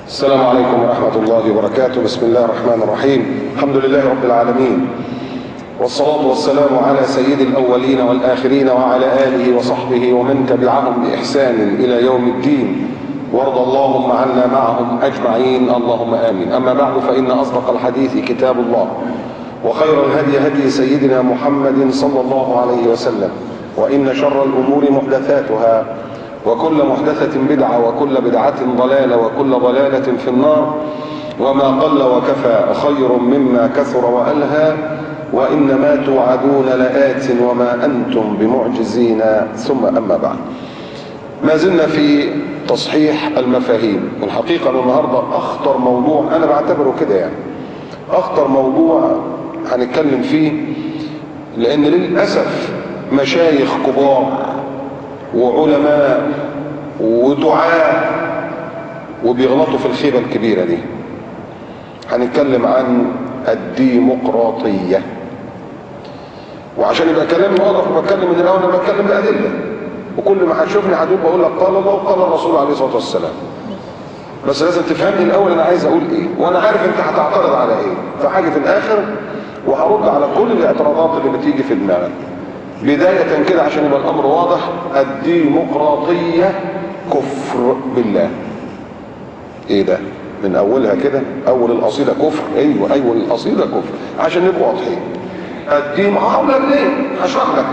السلام عليكم ورحمة الله وبركاته. بسم الله الرحمن الرحيم. الحمد لله رب العالمين، والصلاة والسلام على سيد الأولين والآخرين وعلى آله وصحبه ومن تبعهم بإحسان إلى يوم الدين، وارض اللهم عنا معهم أجمعين، اللهم آمين. أما بعد، فإن أصدق الحديث كتاب الله، وخير الهدي هدي سيدنا محمد صلى الله عليه وسلم، وإن شر الأمور محدثاتها، وكل محدثة بدعة، وكل بدعة ضلالة، وكل ضلالة في النار. وما قل وكفى خير مما كثر وألهى، وإنما توعدون لآت وما أنتم بمعجزين. ثم أما بعد، ما زلنا في تصحيح المفاهيم. الحقيقة النهاردة أخطر موضوع، أنا بعتبره كده يعني أخطر موضوع هنتكلم فيه، لأن للأسف مشايخ كبار وعلماء ودعاة وبيغلطوا في الخيبة الكبيرة دي. هنتكلم عن الديمقراطية، وعشان يبقى كلامي واضح وبتكلم من الأول، أنا بتكلم بأدلة، وكل ما هتشوفني هتقول بقول لك قال الله وقال الرسول عليه الصلاة والسلام. بس لازم تفهمني الأول أنا عايز أقول إيه، وأنا عارف أنت هتعترض على إيه، فحاجة في الآخر وهرد على كل الاعتراضات اللي بتيجي في دماغك. بداية كده عشان يبقى الأمر واضح، الديمقراطية كفر بالله. إيه ده؟ من أولها كده، أول القصيدة كفر. أيوة القصيدة كفر، عشان نبقى واضحين. هقول لك ليه؟ هشرح لك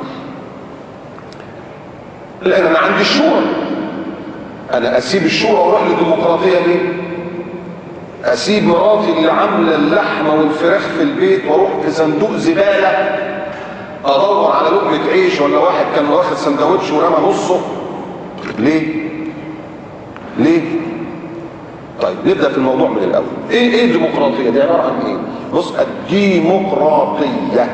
ليه. لأن أنا عندي الشورى، أنا أسيب الشورى وأروح للديمقراطية ليه؟ أسيب مراتي اللي عاملة اللحمة والفراخ في البيت وأروح في صندوق زبالة ادور على لقمه عيش، ولا واحد كان واخد سندوتش ورمى نصه؟ ليه؟ طيب نبدا في الموضوع من الاول. ايه الديمقراطيه دي؟ عباره عن ايه؟ بص، الديمقراطيه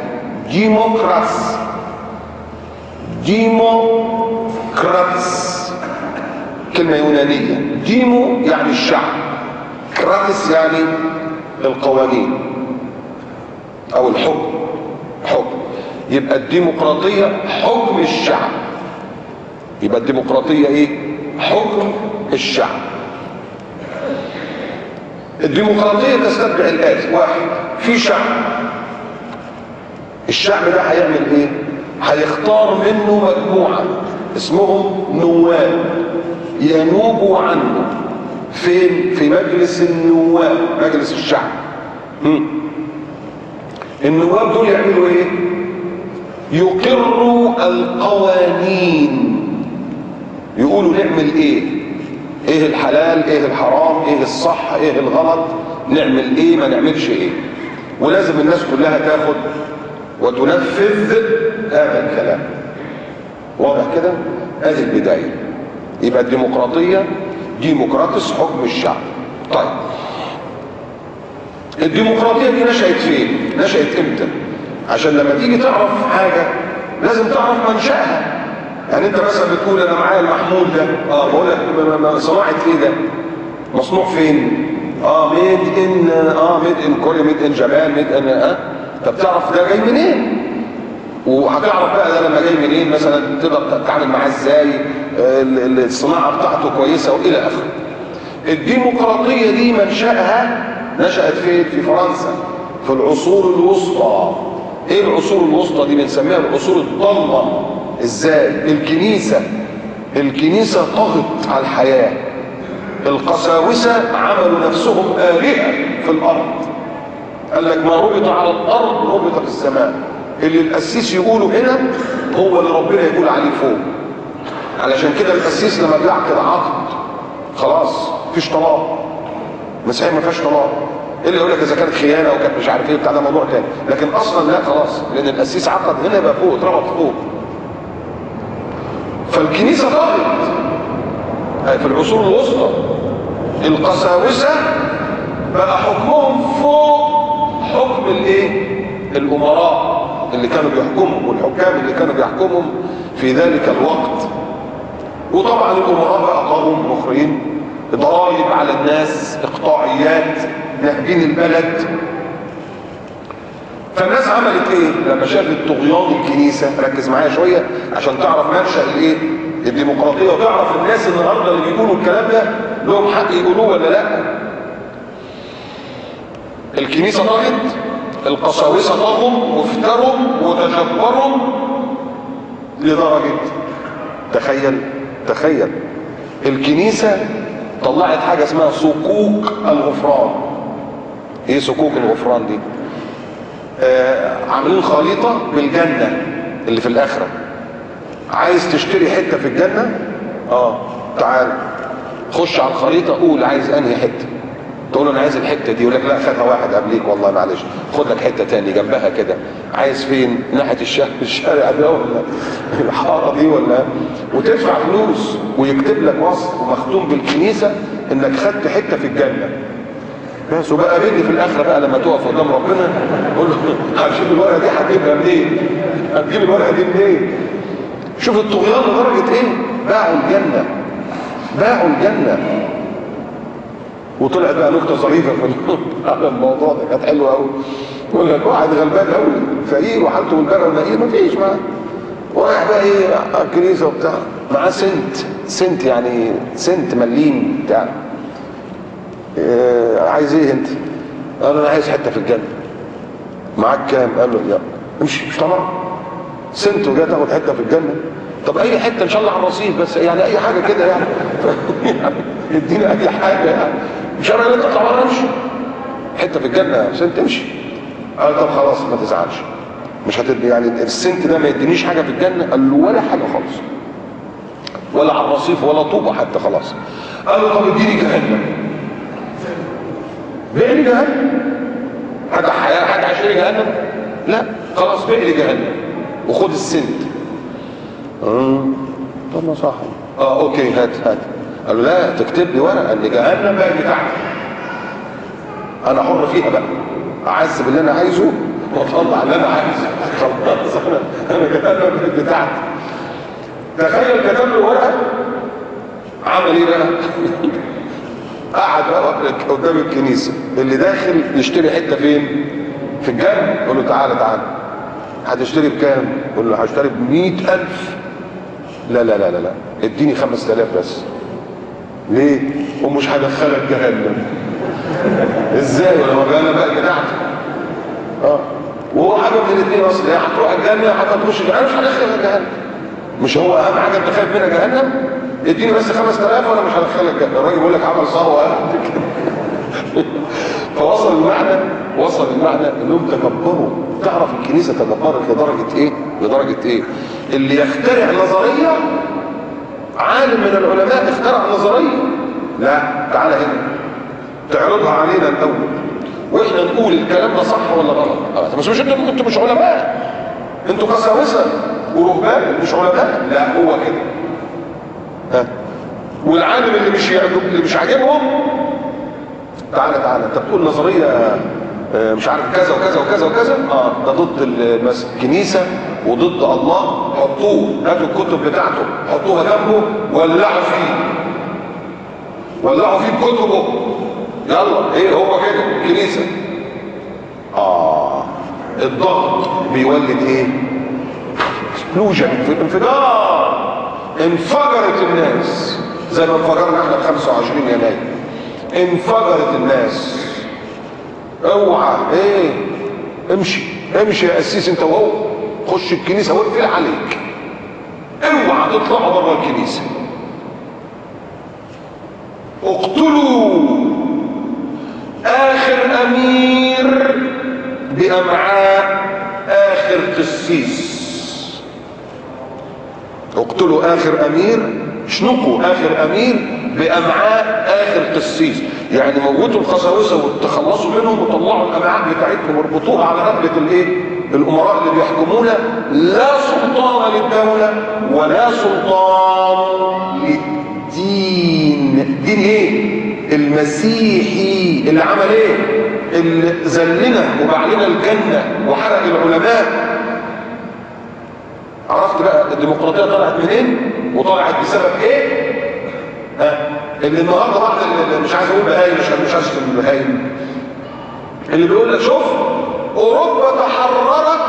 ديموكراتس، كلمه يونانيه. ديمو يعني الشعب، كراتس يعني القوانين او الحكم. يبقى الديمقراطية حكم الشعب. يبقى الديمقراطية ايه؟ حكم الشعب. الديمقراطية تستتبع الآتي: واحد، في شعب، الشعب ده هيعمل ايه؟ هيختار منه مجموعة اسمهم نواب ينوبوا عنه. فين؟ في مجلس النواب، مجلس الشعب. النواب دول يعملوا ايه؟ يقروا القوانين، يقولوا نعمل ايه الحلال، ايه الحرام، ايه الصح، ايه الغلط، نعمل ايه، ما نعملش ايه. ولازم الناس كلها تاخد وتنفذ هذا الكلام. واضح كده؟ هذه البداية. يبقى الديمقراطية ديمقراطس، حكم الشعب. طيب، الديمقراطية دي نشأت فين؟ نشأت امتى؟ عشان لما تيجي تعرف حاجة لازم تعرف منشأها. يعني انت مثلا بتقول انا معايا المحمول ده، بقول لك صناعة ايه ده؟ مصنوع فين؟ ميد ان كوريا، ميد ان جابان، ميد ان طب تعرف ده جاي منين؟ وهتعرف بقى ده لما جاي منين، مثلا تقدر تتعامل معاه ازاي، الصناعة بتاعته كويسة والى اخره. الديمقراطية دي منشأها نشأت فين؟ في فرنسا في العصور الوسطى. ايه العصور الوسطى دي؟ بنسميها العصور الضلمة. ازاي؟ الكنيسة طغت على الحياة، القساوسة عملوا نفسهم آلهة في الأرض. قال لك ما ربط على الأرض ربط في السماء. اللي القسيس يقوله هنا هو اللي ربنا يقول عليه فوق. علشان كده القسيس لما بيعقد عقد خلاص مفيش طلاق. المسيحية ما فيهاش طلاق. اللي يقول لك اذا كانت خيانه وكانت مش عارف ايه بتاع، ده موضوع تاني، لكن اصلا لا، خلاص، لان القسيس عقد هنا يبقى فوق، اتربط فوق. فالكنيسه طغت في العصور الوسطى. القساوسه بقى حكمهم فوق حكم الايه؟ الامراء اللي كانوا بيحكمهم والحكام اللي كانوا بيحكمهم في ذلك الوقت. وطبعا الامراء بقى قوم مخرين، ضرائب على الناس، اقطاعيات، نهبين البلد. فالناس عملت ايه لما شافت طغيان الكنيسه؟ ركز معايا شويه عشان تعرف منشأ الايه؟ الديمقراطيه، وتعرف الناس النهارده اللي بيقولوا الكلام ده لهم حق يقولوه ولا لا؟ الكنيسة طغت، القساوسة طغوا وافتروا وتجبروا لدرجة، تخيل الكنيسة طلعت حاجة اسمها صكوك الغفران. ايه صكوك الغفران دي؟ عاملين خريطة بالجنة اللي في الآخرة. عايز تشتري حتة في الجنة؟ تعال خش على الخريطة، قول عايز انهي حتة. تقول له انا عايز الحتة دي، يقول لك لا خدها واحد قبليك، والله معلش خد لك حتة تاني جنبها كده. عايز فين؟ ناحية الشارع ده ولا الحارة دي ولا، وتدفع فلوس ويكتب لك وصف ومختوم بالكنيسة انك خدت حتة في الجنة بس. وبقى بيني في الاخره بقى لما تقف قدام ربنا قول له هتجيب الورقه دي، هتجيبها منين؟ هتجيب الورقه دي منين؟ شوف الطغيان لدرجه ايه؟ باعوا الجنه. وطلعت بقى نكته ظريفه على الموضوع ده، كانت حلوه قوي. يقول لك واحد غلبان قوي فقير وحالته بالبر والنقير مفيش معاه، ورايح بقى ايه على الكنيسه وبتاع، معاه سنت يعني سنت مليم بتاع. عايز ايه انت؟ قال انا عايز حته في الجنه. معاك كام؟ قال له يا امشي، مش طبعا سنت وجاي تاخد حته في الجنه. طب اي حته ان شاء الله على الرصيف بس، يعني اي حاجه كده يعني اديني اي حاجه يعني، مش انا اللي انت طبعا امشي حته في الجنه سنت امشي. قال طب خلاص ما تزعلش، مش هتدي يعني السنت ده ما يدينيش حاجه في الجنه. قال له ولا حاجه خالص، ولا على الرصيف ولا طوبه حتى، خلاص. قال له طب اديني جهنم. بيع لي جهنم؟ حاجه هشتري جهنم؟ لا خلاص بيع لي جهنم وخد السنت. طب ما صح. اوكي هات. قال له لا تكتب لي ورقه ان جهنم بقت بتاعتي، انا حر فيها بقى، اعذب اللي انا عايزه واطلع اللي انا عايزه، خلاص انا جهنم بقت بتاعتي. تخيل كتب له ورقه، عمل ايه بقى؟ قعد بقى قدام الكنيسه، اللي داخل يشتري حته فين؟ في الجنه. يقول له تعالى هتشتري بكام؟ يقول له هشتري ب100,000. لا اديني 5000 بس. ليه؟ ومش هدخلك جهنم. ازاي ولما جهنم بقى بتاعتي؟ وهو حاجه من الاثنين اصلا، يا هتروح الجنه يا هتخش الجنه، مش هدخلك جهنم. مش هو اهم حاجه انت خايف منها جهنم؟ اديني بس 5000 وانا مش هدخلك جهنم. الراجل بيقول لك عمل ثروه فوصل المعنى انهم تكبروا. تعرف الكنيسه تكبرت لدرجه ايه؟ اللي يخترع نظريه، عالم من العلماء اخترع نظريه، لا تعالى هنا تعرضها علينا الاول واحنا نقول الكلام ده صح ولا غلط. بس مش انتوا مش علماء، انتوا قساوسه ورهبان مش علماء. لا هو كده. والعالم اللي مش عاجبهم، تعالى انت بتقول نظريه مش عارف كذا وكذا وكذا وكذا، ده ضد الكنيسه وضد الله. حطوه، هاتوا الكتب بتاعته حطوها جنبه، ولعوا فيه بكتبه. يلا ايه هو كده الكنيسه. الضغط بيولد ايه؟ اكسبلوجن، انفجرت الناس زي ما انفجرنا احنا في 25 يناير. انفجرت الناس. اوعى ايه، امشي يا قسيس انت وهو، خش الكنيسه واقفل عليك، اوعى تطلعوا بره الكنيسه. اقتلوا اخر امير بامعاء اخر قسيس. اقتلوا اخر امير، اشنقوا اخر امير بامعاء اخر قسيس. يعني موتوا القساوسه وتخلصوا منهم وطلعوا الامعاء بتاعتهم واربطوها على رقبه الامراء اللي بيحكمونا. لا سلطان للدوله ولا سلطان للدين. دين ايه؟ المسيحي اللي عمل ايه؟ اللي ذلنا وباع لنا الجنه وحرق العلماء. عرفت بقى الديمقراطيه طلعت منين وطلعت بسبب ايه؟ اللي النهارده بعض اللي مش عايز اقول بهايم، مش عايز اقول بهايم، اللي بيقول لك شوف اوروبا تحررت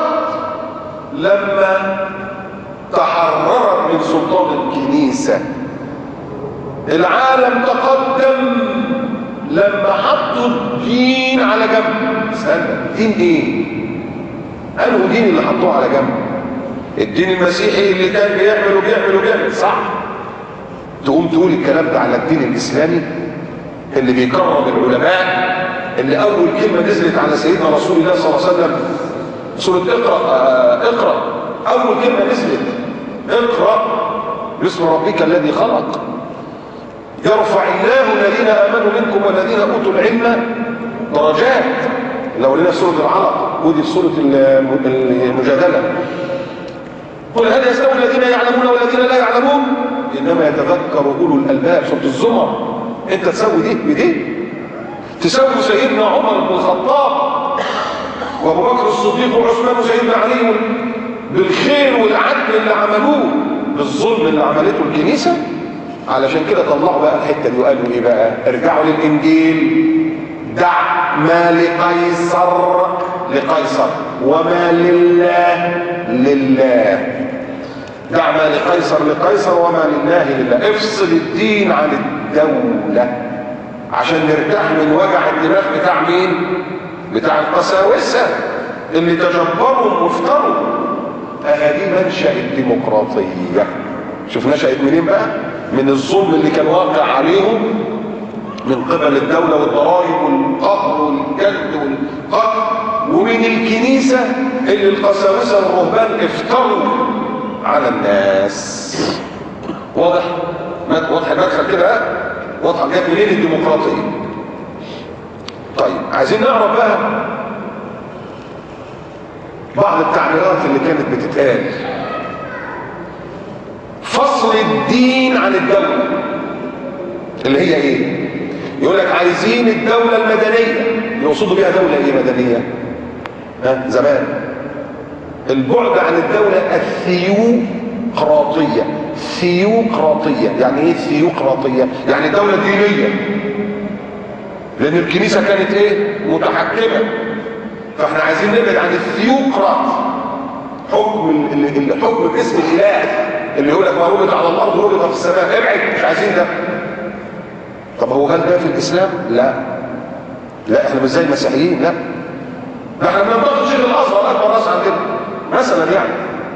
لما تحررت من سلطان الكنيسه. العالم تقدم لما حطوا الدين على جنب. استنى، دين ايه؟ انه دين اللي حطوه على جنب؟ الدين المسيحي اللي كان بيعمل صح؟ تقوم تقول الكلام ده على الدين الاسلامي اللي بيكرم العلماء، اللي اول كلمه نزلت على سيدنا رسول الله صلى الله عليه وسلم سوره اقرا، اول كلمه نزلت اقرا باسم ربك الذي خلق، يرفع الله الذين امنوا منكم والذين اوتوا العلم درجات. لو لنا سوره العلق ودي في سوره المجادله، قل هل يستوي الذين يعلمون والذين لا يعلمون انما يتذكر اولو الالباب. سوره الزمر. انت تسوي دي بدي؟ تسوي سيدنا عمر بن الخطاب وابو بكر الصديق وعثمان وسيدنا علي بالخير والعدل اللي عملوه بالظلم اللي عملته الكنيسه؟ علشان كده طلعوا بقى الحته دي وقالوا ايه بقى؟ ارجعوا للانجيل، دع ما لقيصر لقيصر وما لله لله. دع ما لقيصر لقيصر وما لله لله. افصل الدين عن الدولة عشان نرتاح من وجع الدماغ بتاع مين؟ بتاع القساوسة اللي تجبروا وافتروا. دي منشأ الديمقراطية. شوف نشأت منين بقى؟ من الظلم اللي كان واقع عليهم من قبل الدولة والضرائب والقهر والجلد والقتل، ومن الكنيسة اللي القساوسة والرهبان افتروا على الناس. واضح المدخل كده؟ واضح جاب منين الديمقراطية؟ طيب عايزين نعرف بقى بعض التعبيرات اللي كانت بتتقال. فصل الدين عن الدولة اللي هي ايه؟ يقول لك عايزين الدولة المدنية. يقصدوا بيها دولة ايه مدنية؟ زمان البعد عن الدولة الثيوقراطية. ثيوقراطية يعني ايه ثيوقراطية؟ يعني دولة دينية، لان الكنيسة كانت ايه؟ متحكمة. فاحنا عايزين نبعد عن الثيوقراط، الحكم باسم الاله اللي يقول لك ما ربط على الارض ربط في السماء. ابعد، مش عايزين ده. طب هو هل ده في الاسلام؟ لا احنا مش زي المسيحيين. لا ده احنا بننتقد شيخ الازهر اكبر راس عندنا مثلا يعني.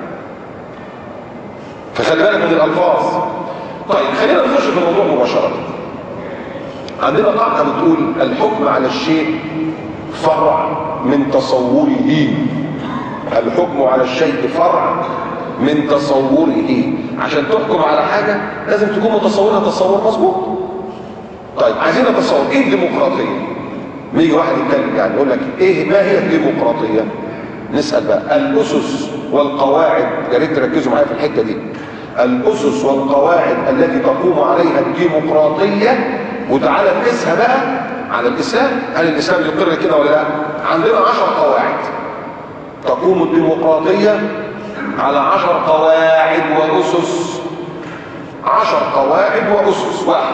فخلي بالك من الالفاظ. طيب خلينا نخش في الموضوع مباشره. عندنا قاعده بتقول الحكم على الشيء فرع من تصوره. الحكم على الشيء فرع من تصوره. عشان تحكم على حاجه لازم تكون متصورها تصور مظبوط. طيب عايزين نتصور ايه الديمقراطيه؟ يجي واحد يتكلم يعني يقول لك ايه ما هي الديمقراطيه؟ نسال بقى الاسس والقواعد. يا ريت تركزوا معايا في الحته دي. الاسس والقواعد التي تقوم عليها الديمقراطيه، وتعالى نقيسها بقى على الاسلام. هل الاسلام يقر كده ولا لا؟ عندنا 10 قواعد. تقوم الديمقراطيه على 10 قواعد واسس. 10 قواعد واسس. واحد،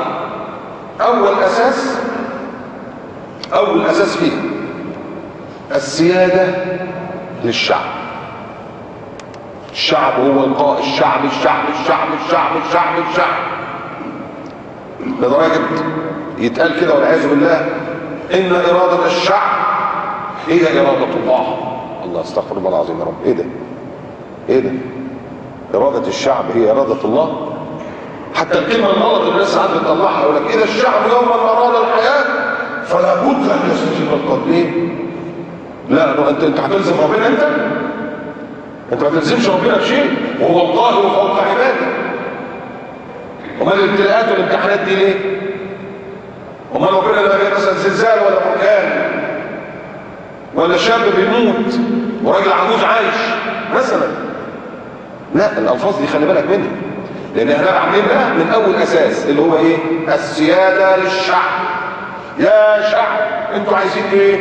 اول اساس فيه السياده للشعب. الشعب هو القائد. الشعب لدرجه يتقال كده والعياذ بالله ان اراده الشعب هي اراده الله. الله استغفر الله العظيم يا رب. ايه ده؟ اراده الشعب هي اراده الله؟ حتى الكلمه الغلط اللي الناس ساعات بتطلعها يقول لك اذا الشعب يوما اراد الحياه فلا بد ان يستجيب القول. ليه؟ لا انت هتلزم ربنا؟ انت ما تلزمش ربنا بشيء، وهو القاهر فوق عباده. امال الابتلاءات والامتحانات دي ليه؟ امال ربنا لما يبقى مثلا زلزال ولا بركان ولا شاب بيموت وراجل عجوز عايش مثلا؟ لا، الالفاظ دي خلي بالك منها، لان احنا عاملين بقى من اول اساس اللي هو ايه؟ السياده للشعب. يا شعب انتوا عايزين ايه؟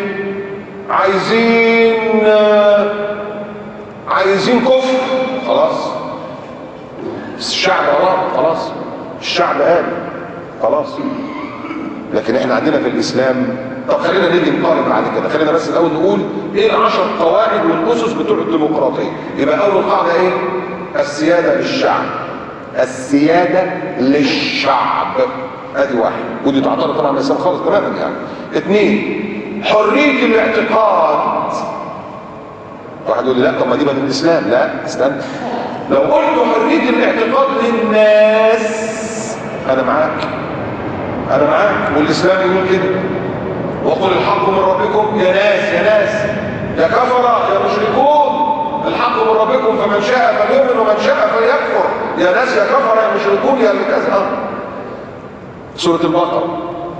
عايزين كفر. خلاص الشعب اراد، خلاص الشعب قال خلاص. لكن احنا عندنا في الاسلام. طب خلينا نيجي نقارن بعد كده. خلينا بس الاول نقول ايه ال10 قواعد والاسس بتوع الديمقراطيه. يبقى اول قاعده ايه؟ السياده للشعب. السيادة للشعب. ادي واحد، ودي تعترض طبعا الاسلام خالص تماما يعني. اثنين، حرية الاعتقاد. واحد يقول لي لا طب ما دي من الاسلام. لا استنى، لو قلت حرية الاعتقاد للناس انا معاك، انا معاك، والاسلام يقول كده وقل الحق من ربكم يا ناس يا ناس يا كفرة يا مشركون، الحق من ربكم فمن شاء فليؤمن ومن شاء فليكفر، يا ناس يا كفرة يا مشركون يا كذا. سورة البقرة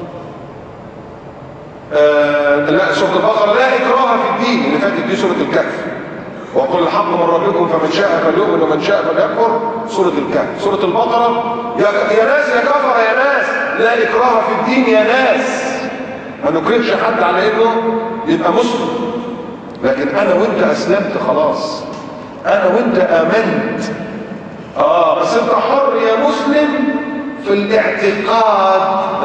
لا سورة البقرة لا إكراه في الدين، اللي فاتت دي سورة الكهف. وقل الحق من ربكم فمن شاء فليؤمن ومن شاء فليكفر، سورة الكهف. سورة البقرة يا ناس يا كفرة يا ناس، لا إكراه في الدين يا ناس، ما نكرهش حد على انه يبقى مسلم، لكن انا وانت اسلمت خلاص، انا وانت امنت. بس انت حر يا مسلم في الاعتقاد.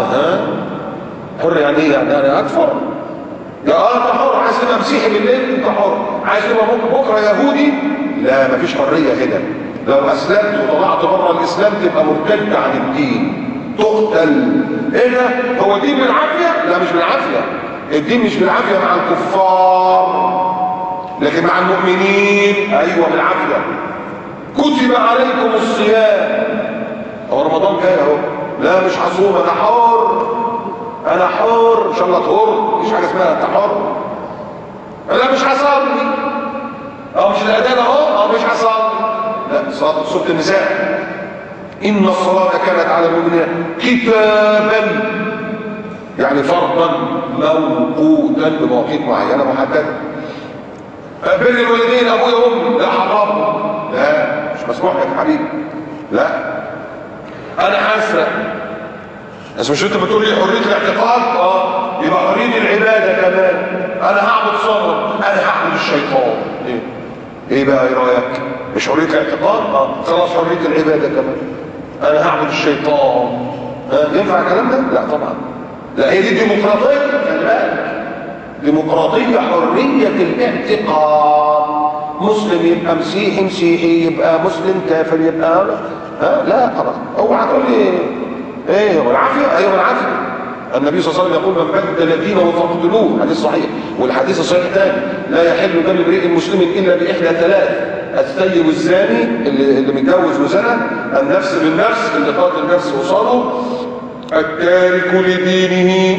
حر يعني ايه؟ يعني انا اكفر؟ يا انت حر، عايز تبقى مسيحي بالليل انت حر، عايز تبقى بكره يهودي، لا مفيش حريه هنا. لو اسلمت وطلعت بره الاسلام تبقى مرتد عن الدين، تقتل. ايه ده؟ هو الدين بالعافيه؟ لا مش بالعافيه، الدين مش بالعافيه مع الكفار، لكن مع المؤمنين ايوه بالعافيه. كتب عليكم الصيام، هو رمضان جاي اهو، لا مش هصوم انا حر، انا حر ان شاء الله تهر، مفيش حاجه اسمها انت حر. لا مش هصلي، مش الاذان اهو، مش هصلي، لا صلاه سوره النساء إن الصلاة كانت على المؤمنين كتابا، يعني فرضا موقوتا بمواقيت معينة محددة. بر الوالدين أبويا وأمي، لا حرام، لا مش مسموح لك يا حبيبي، لا. أنا هسرق، بس مش أنت بتقول لي حرية الاعتقاد؟ يبقى حرية العبادة كمان. أنا هعبد صنم، أنا هعبد الشيطان. إيه بقى إيه رأيك؟ مش حرية الاعتقاد؟ خلاص حرية العبادة كمان. انا هعبد الشيطان، ينفع الكلام ده؟ لا طبعا، لا هي دي ديمقراطيه، خلي بالك، ديمقراطيه حريه الاعتقاد. مسلم يبقى مسيحي، مسيحي يبقى مسلم، كافر يبقى لا خلاص. اوعى تقول لي ايه والعافيه، ايوه العافيه. النبي صلى الله عليه وسلم يقول من بدل دينه فاقتلوه، حديث صحيح. والحديث الصحيح الثاني لا يحل دم امرئ مسلم الا باحدى ثلاث: الثيب الزاني اللي متجوز وزنى، النفس بالنفس اللي قاتل نفس وصاله، التارك لدينه،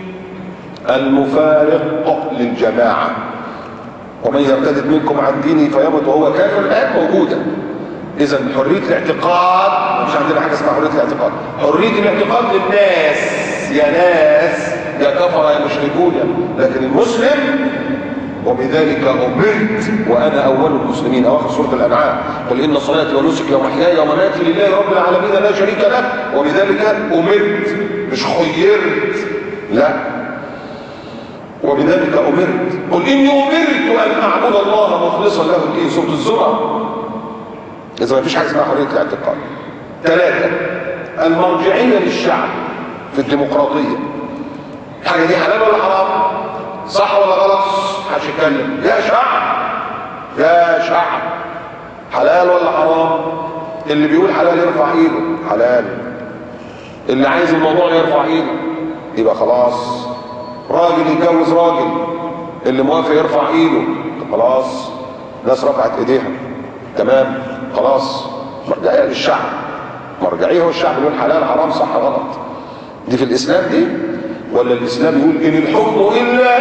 المفارق للجماعه. ومن يرتد منكم عن دينه فيمت وهو كافر، الآيات موجوده. اذا حريه الاعتقاد، مش عندنا حاجه اسمها حريه الاعتقاد، حريه الاعتقاد للناس، يا ناس يا كفر يا مشركون، لكن المسلم وبذلك أمرت وأنا أول المسلمين، أواخر سورة الأنعام، قل إن صلاتي ونسكي ومحياي ومماتي لله رب العالمين لا شريك له وبذلك أمرت، مش خيرت، لا وبذلك أمرت. قل إني أمرت أن أعبد الله مخلصا له الدين، سورة الزمر. إذا ما فيش حاجة اسمها حرية الاعتقاد. ثلاثة، المرجعية للشعب في الديمقراطية. الحاجة دي حلال ولا حرام؟ صح ولا غلط؟ محدش يتكلم. يا شعب يا شعب، حلال ولا حرام؟ اللي بيقول حلال يرفع ايده، حلال. اللي عايز الموضوع يرفع ايده، يبقى خلاص. راجل يتجوز راجل، اللي موافق يرفع ايده، خلاص. الناس رفعت ايديها، تمام، خلاص. مرجعية للشعب، مرجعية هو الشعب يقول حلال حرام صح غلط. دي في الاسلام دي، ولا الاسلام يقول ان الحكم الا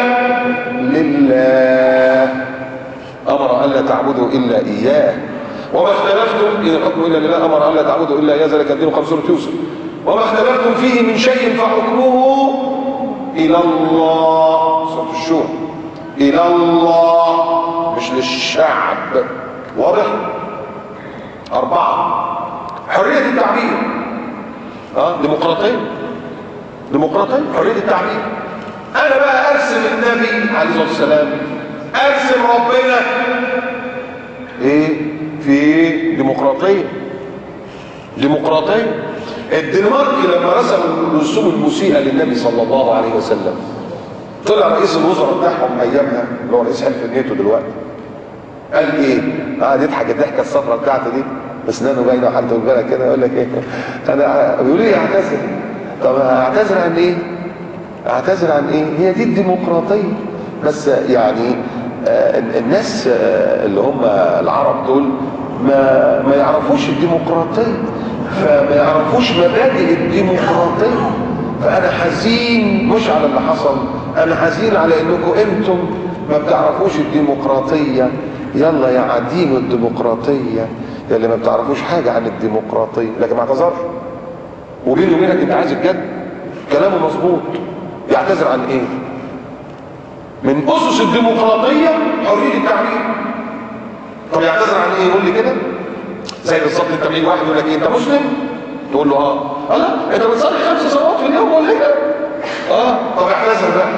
لله، امر الا تعبدوا الا اياه، وما اختلفتم ان الحكم الا لله امر الا تعبدوا الا اياه، ذلك الدين قال سورة يوسف. وما اختلفتم فيه من شيء فحكمه الى الله، سورة الشورى. الى الله مش للشعب، واضح؟ أربعة، حرية التعبير، ديمقراطية، ديمقراطية، حرية التعبير. أنا بقى أرسم النبي عليه الصلاة والسلام، أرسم ربنا، إيه؟ في ديمقراطية، ديمقراطية. الدنمارك لما رسم الرسوم المسيئة للنبي صلى الله عليه وسلم، طلع رئيس الوزراء بتاعهم أيامها اللي هو رئيس حلف الناتو دلوقتي، قال إيه؟ قعد يضحك الضحكة الصفراء بتاعته دي، اسنانه باينه وحالته بالك كده، يقول لك ايه؟ انا بيقولوا لي اعتذر. طب اعتذر عن ايه؟ اعتذر عن ايه؟ هي دي الديمقراطيه. بس يعني الناس اللي هم العرب دول ما يعرفوش الديمقراطيه، فما يعرفوش مبادئ الديمقراطيه. فانا حزين مش على اللي حصل، انا حزين على انكم انتم ما بتعرفوش الديمقراطيه. يلا يا عديم الديمقراطيه يا اللي ما بتعرفوش حاجه عن الديمقراطيه. لكن ما اعتذرش، وبيني وبينك انت عايز الجد، كلامه مظبوط. يعتذر عن ايه؟ من اسس الديمقراطيه حريه التعبير. طب يعتذر عن ايه؟ يقول لي كده زي بالظبط انت بيجي واحد يقول لك ايه؟ انت مسلم؟ تقول له اه. لا انت بتصلي 5 صلوات في اليوم ولا ايه؟ طب اعتذر بقى.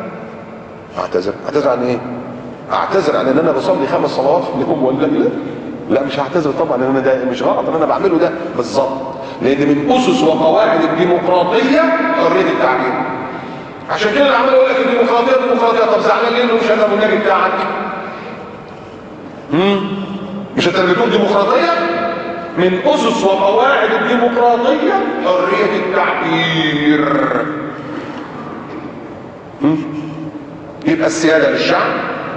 اعتذر عن ايه؟ اعتذر عن ان انا بصلي 5 صلوات في اليوم ولا لا؟ لا مش هعتذر طبعا، ان انا ده مش غلط ان انا بعمله ده بالظبط، لان من اسس وقواعد الديمقراطيه حريه التعبير. عشان كده العمال يقول لك الديمقراطيه. طب زعلان ليه انه مش هذا النبي بتاعك؟ مش انت اللي بتقول ديمقراطيه؟ من اسس وقواعد الديمقراطيه حريه التعبير. يبقى السياده للشعب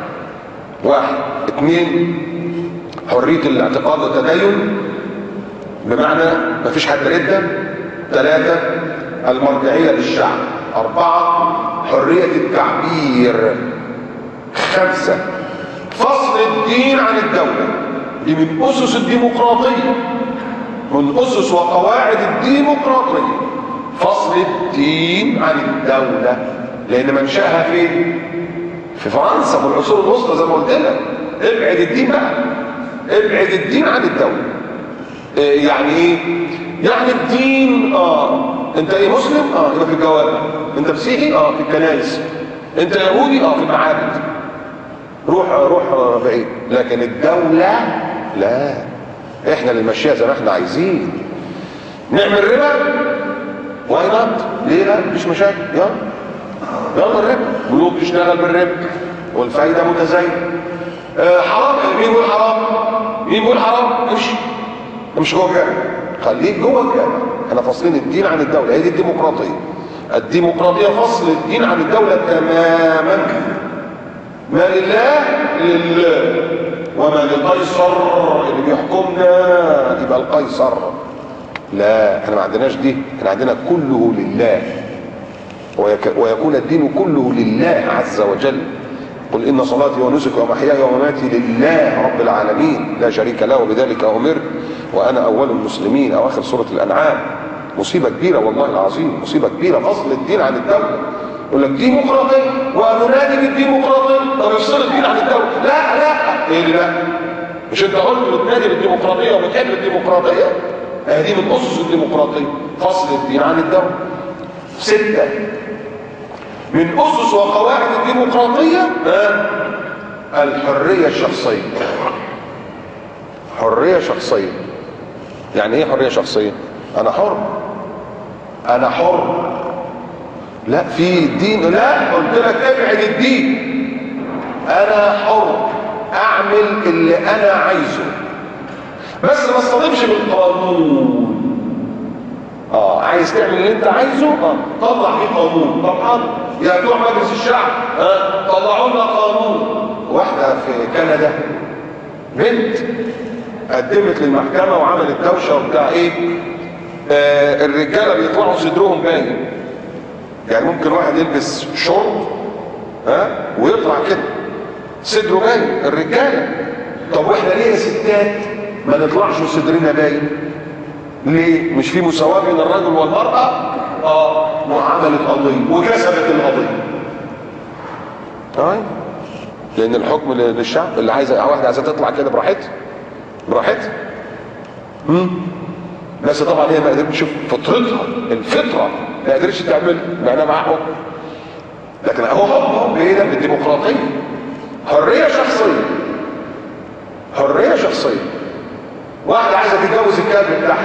1. 2 حريه الاعتقاد والتدين، بمعنى مفيش حد رده. 3 المرجعيه للشعب. 4 حريه التعبير. 5 فصل الدين عن الدوله. دي من اسس الديمقراطيه، من اسس وقواعد الديمقراطيه، فصل الدين عن الدوله. لان منشأها فين؟ في فرنسا في العصور الوسطى زي ما قلت لك. ابعد الدين بقى، ابعد الدين عن الدوله. يعني ايه؟ يعني الدين انت ايه؟ مسلم؟ يبقى في الجوامع. انت مسيحي؟ في الكنائس. انت يهودي؟ في المعابد. روح بعيد. لكن الدوله لا، احنا اللي نمشيها زي ما احنا عايزين. نعمل ربا؟ واي نوت؟ ليه لا؟ مفيش مشاكل. يلا الربا، بنوك تشتغل بالربا والفايده متزايده. حرام؟ مين بيقول حرام؟ مين بيقول حرام؟ امشي جوه الجامع، خليك جوه الجامع. احنا فاصلين الدين عن الدوله، هي دي الديمقراطيه. الديمقراطيه فصل الدين عن الدوله تماما. ما لله لله، وما لقيصر اللي بيحكمنا يبقى القيصر. لا احنا ما عندناش دي، احنا عندنا كله لله، ويكون الدين كله لله عز وجل. قل إن صلاتي ونسكي ومحياي ومماتي لله رب العالمين لا شريك له وبذلك أمرت وأنا أول المسلمين. أو آخر سورة الأنعام. مصيبة كبيرة والله العظيم، مصيبة كبيرة فصل الدين عن الدولة. يقول لك ديمقراطية وننادي بالديمقراطية. طب يفصل الدين عن الدولة؟ لا إيه اللي لا؟ مش أنت قلت بتنادي بالديمقراطية وبتحب الديمقراطية؟ دي من أسس الديمقراطية، فصل الدين عن الدولة. 6 من أسس وقواعد الديمقراطية الحرية الشخصية. حرية شخصية. يعني ايه حرية شخصية؟ أنا حر. لا في دين، لا قلت لك ابعد الدين. أنا حر أعمل اللي أنا عايزه، بس ما اصطدمش بالقانون. عايز تعمل اللي انت عايزه؟ طلع فيه قانون. طبعا يا بتوع مجلس الشعب طلعوا لنا قانون. واحده في كندا بنت قدمت للمحكمه وعملت دوشه وبتاع ايه، الرجاله بيطلعوا صدرهم باين. يعني ممكن واحد يلبس شورت ويطلع كده صدره باين الرجاله. طب واحنا ليه يا ستات ما نطلعش وصدرنا باين؟ ليه؟ مش في مساواة بين الرجل والمرأة؟ وعملت قضية وكسبت القضية. لأن الحكم للشعب. اللي عايزة واحدة عايزة تطلع كده براحتها. بس طبعا هي ما قدرتش، فطرتها الفطرة ما قدرتش تعمل، معناها معاها حكم. لكن هو حكم بايه ده؟ بالديمقراطية. حرية شخصية. واحدة عايزة تتجوز الكلب بتاعها،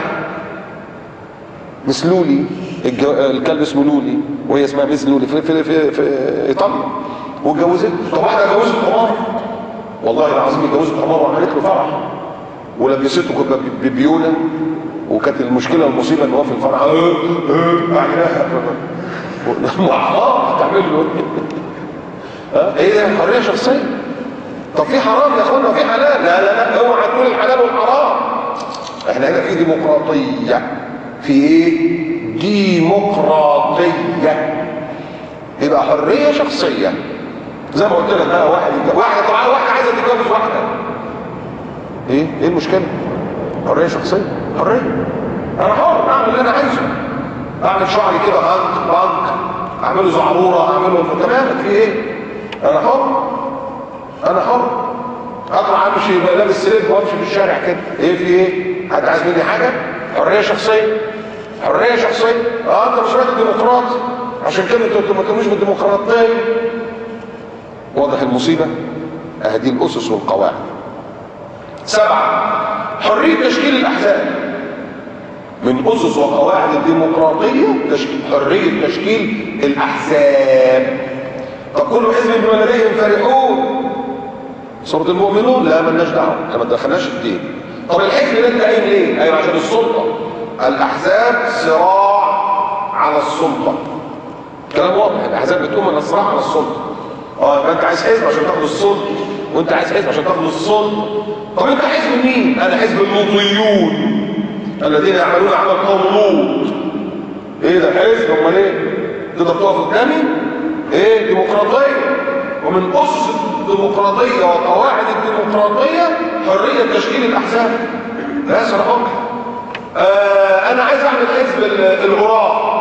مس لولي، الكلب اسمه لولي وهي اسمها مس لولي في ايطاليا، واتجوزت. طب واحدة اتجوزت حمار، والله العظيم اتجوزت حمار وعملت له فرح. ولبسته ببيونه، وكانت المشكله والمصيبه ان هو في الفرح تعمل له ايه ده؟ حريه شخصيه. طب في حرام يا اخوانا وفي حلال؟ لا لا لا، اوعى تقول الحلال والحرام. احنا هنا في ديمقراطيه. في ايه؟ ديمقراطيه. يبقى حريه شخصيه. زي ما قلت لك بقى، واحده طبعا واحده عايزه تتجوز واحده، ايه المشكله؟ حريه شخصيه، حريه. انا حر اعمل اللي انا عايزه. اعمل شعري كده بانك، اعمله زعروره، اعمله تمام، في ايه؟ انا حر. انا حر. اطلع امشي لابس سليب وامشي في الشارع كده، ايه في ايه؟ حد عايز مني حاجه؟ حريه شخصيه. حريه شخصيه. انت مش راجل ديمقراطي، عشان كده انتوا ما تكونوش بالديمقراطيه. واضح المصيبه؟ دي الاسس والقواعد. 7، حريه تشكيل الاحزاب. من اسس وقواعد الديمقراطيه حريه تشكيل الاحزاب. طب كل حزب بما لديهم فرحون. سورة المؤمنون. لا مالناش دعوه، احنا ما دخلناش الدين. طب الحزب ده انت قايم ليه؟ ايوه عشان السلطه. الاحزاب صراع على السلطه. كلام واضح، الاحزاب بتقوم من الصراع على السلطه. يبقى انت عايز حزب عشان تاخد السلطه، وانت عايز حزب عشان تاخد السلطه. طب انت حزب مين؟ انا حزب اللوطيون الذين يعملون عمل قوم لوط. ايه ده حزب؟ امال ايه؟ تقدر تقف قدامي؟ ايه؟ ديمقراطيه. ومن اسس الديمقراطيه وقواعد الديمقراطيه حريه تشكيل الاحزاب. لا صراحه. انا عايز اعمل حزب العراة.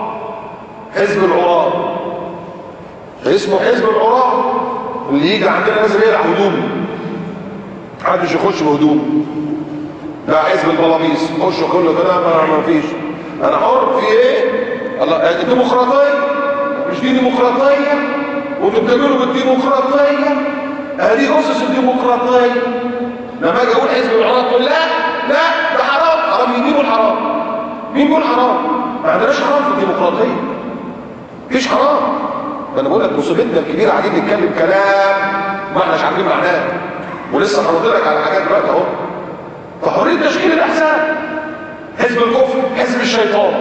حزب العراة اسمه حزب العراة. اللي يجي عندنا لازم يقلع هدومه، محدش يخش بهدومه. ده حزب البلاميس، خشوا كله كده، ما فيش. انا حر في ايه؟ الله. الديمقراطيه مش دي ديمقراطيه؟ وانتوا بتعملوا بالديمقراطيه. دي اسس الديمقراطيه. لما اجي اقول حزب العراة تقول لا لا ده حرام. حرام مين بيقول حرام؟ مين بيقول حرام؟ ما عندناش حرام في الديمقراطيه. مفيش حرام. ما انا بقول لك مصيبتنا الكبيره قاعدين نتكلم كلام ما احناش عارفين معناه، ولسه هرد لك على حاجات دلوقتي اهو. فحريه تشكيل الاحزاب. حزب الكفر، حزب الشيطان.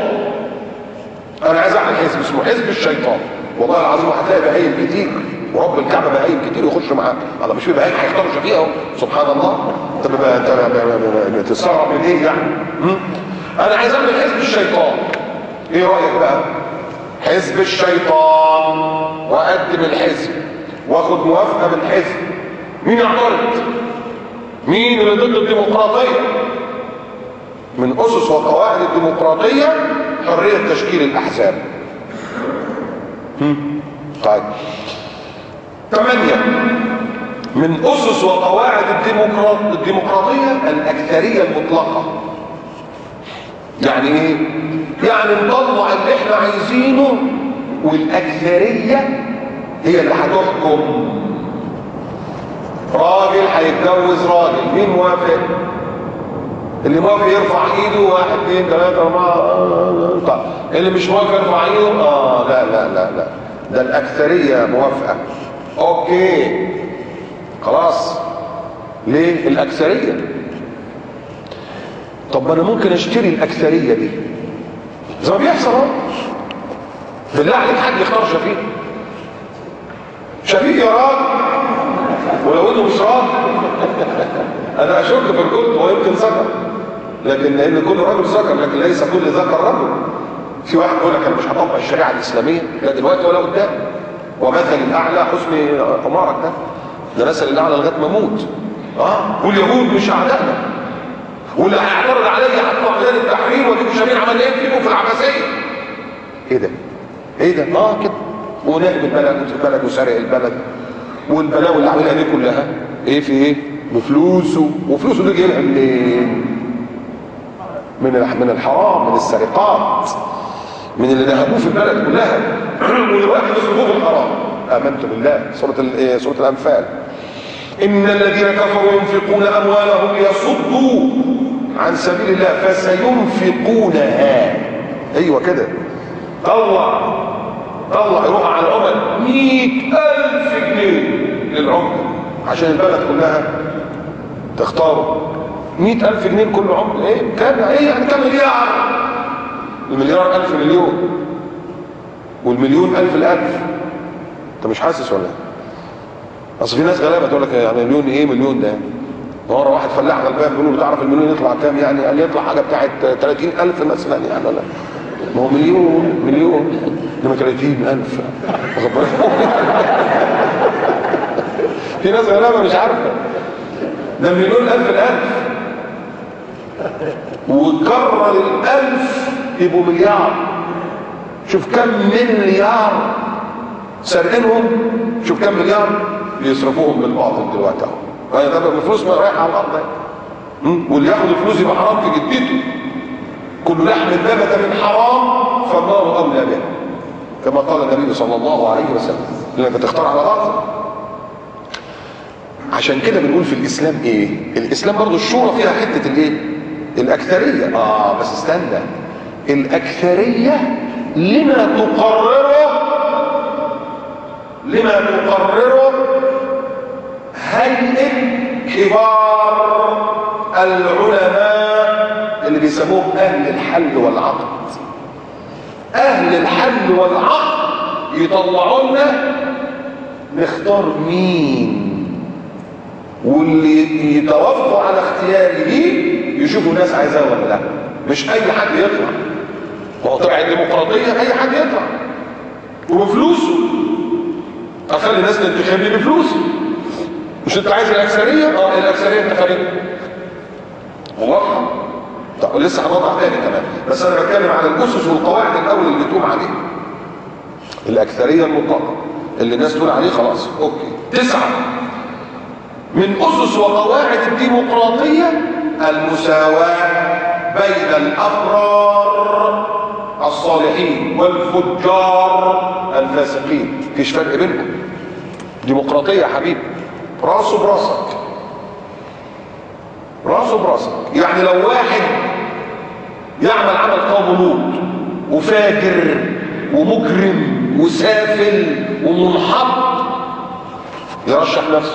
انا عايز اعمل حزب اسمه حزب الشيطان. والله العظيم هتلاقي بهايم كتير، ورب الكعبه بهايم كتير يخش معاك. الله، مش في بهايم هيختاروا شفيق اهو. سبحان الله. انت بتستغرب من ايه يعني؟ انا عايز اعمل حزب الشيطان. ايه رايك بقى؟ حزب الشيطان، واقدم الحزب واخد موافقه من الحزب. مين يعترض؟ مين اللي ضد الديمقراطيه؟ من اسس وقواعد الديمقراطيه حريه تشكيل الاحزاب. طيب 8، من اسس وقواعد الديمقراطيه الاكثريه المطلقه. يعني ايه؟ يعني نطلع اللي احنا عايزينه والاكثريه هي اللي هتحكم. راجل هيتجوز راجل، مين موافق؟ اللي موافق يرفع ايده 1 2 3 4. طب اللي مش موافق يرفع ايده. لا لا لا لا، ده الاكثريه موافقه. اوكي خلاص. ليه الاكثريه؟ طب انا ممكن اشتري الاكثريه دي زي ما بيحصل اهو. بالله عليك حد يختار شفيق؟ شفيق يا راجل، ولو انه مش راجل انا اشك في الكل، هو يمكن ذكر، لكن لان كل راجل ذكر، لكن ليس كل ذكر رجل. في واحد يقول لك انا مش هطبق الشريعه الاسلاميه لا دلوقتي ولا قدام، ومثل الاعلى حسن حمارك ده مثل الاعلى لغايه ما اموت. واليهود مش اعدائنا، واللي هيعترض عليا هطلع ميدان التحرير واجيب شميل عمل ايه فيكم في العباسيه. ايه ده؟ ايه ده؟ كده. ونائب البلد في البلد وسارق البلد والبلاوي اللي عاملها دي كلها ايه في ايه؟ بفلوسه. وفلوسه دي جايبها منين؟ من الحرام، من السرقات، من اللي نهبوه في البلد كلها ودلوقتي بيصرفوه في الحرام. امنت بالله. سوره الانفال. ان الذين كفروا ينفقون اموالهم ليصدوا عن سبيل الله فسينفقونها. ايوه كده. طلع يروح على العمل 100,000 جنيه للعمله عشان البلد كلها تختاره. 100,000 جنيه كل عمر، ايه كام؟ ايه يعني كام مليار؟ المليار 1000 مليون، والمليون 1000 الألف. انت مش حاسس ولا ايه؟ اصل في ناس غلابه تقول لك يعني مليون ايه مليون ده؟ مره واحد فلاح غلبان بيقول له تعرف المليون يطلع كام؟ يعني قال يطلع حاجه بتاعت 30,000 مثلا يعني. ولا ما هو مليون انما 30,000 واخد بالك؟ في ناس غلابه مش عارفه ده مليون 1000 الألف، وكرر ال1000 يبقوا مليار. شوف كم مليار سارقينهم، شوف كم مليار بيصرفوهم بالباطل دلوقتي اهو. يعني طب الفلوس ما رايحه على الارض اهي، واللي ياخد الفلوس يبقى حرام في جدته. كل لحم نبت من حرام فالنار اولى به، كما قال النبي صلى الله عليه وسلم، لانك تختار على الارض. عشان كده بنقول في الاسلام ايه؟ الاسلام برضو الشورى فيها حته الايه؟ الاكثريه. بس استنى، الاكثريه لما تقرره هيئه كبار العلماء اللي بيسموهم اهل الحل والعقد. اهل الحل والعقد يطلعوا لنا نختار مين، واللي يتوافقوا على اختياره يشوفوا الناس عايزاه ولا لا. مش اي حد يطلع، ما هو طلع الديمقراطيه اي حد يطلع وبفلوسه. اخلي الناس تنتخبني بفلوسي. مش انت عايز الاكثريه؟ الاكثريه انتخابيه واضحه. طب لسه هنوضح تاني كمان، بس انا بتكلم على الاسس والقواعد الاول اللي بتقوم عليها. الاكثريه المطلقه اللي الناس تقول عليه خلاص اوكي. 9 من اسس وقواعد الديمقراطيه المساواه بين الابرار الصالحين والفجار الفاسقين، مفيش فرق بينهم. ديمقراطيه يا حبيبي راسه براسك، راسه براسك. يعني لو واحد يعمل عمل قوم لوط وفاجر ومجرم وسافل ومنحط، يرشح نفسه.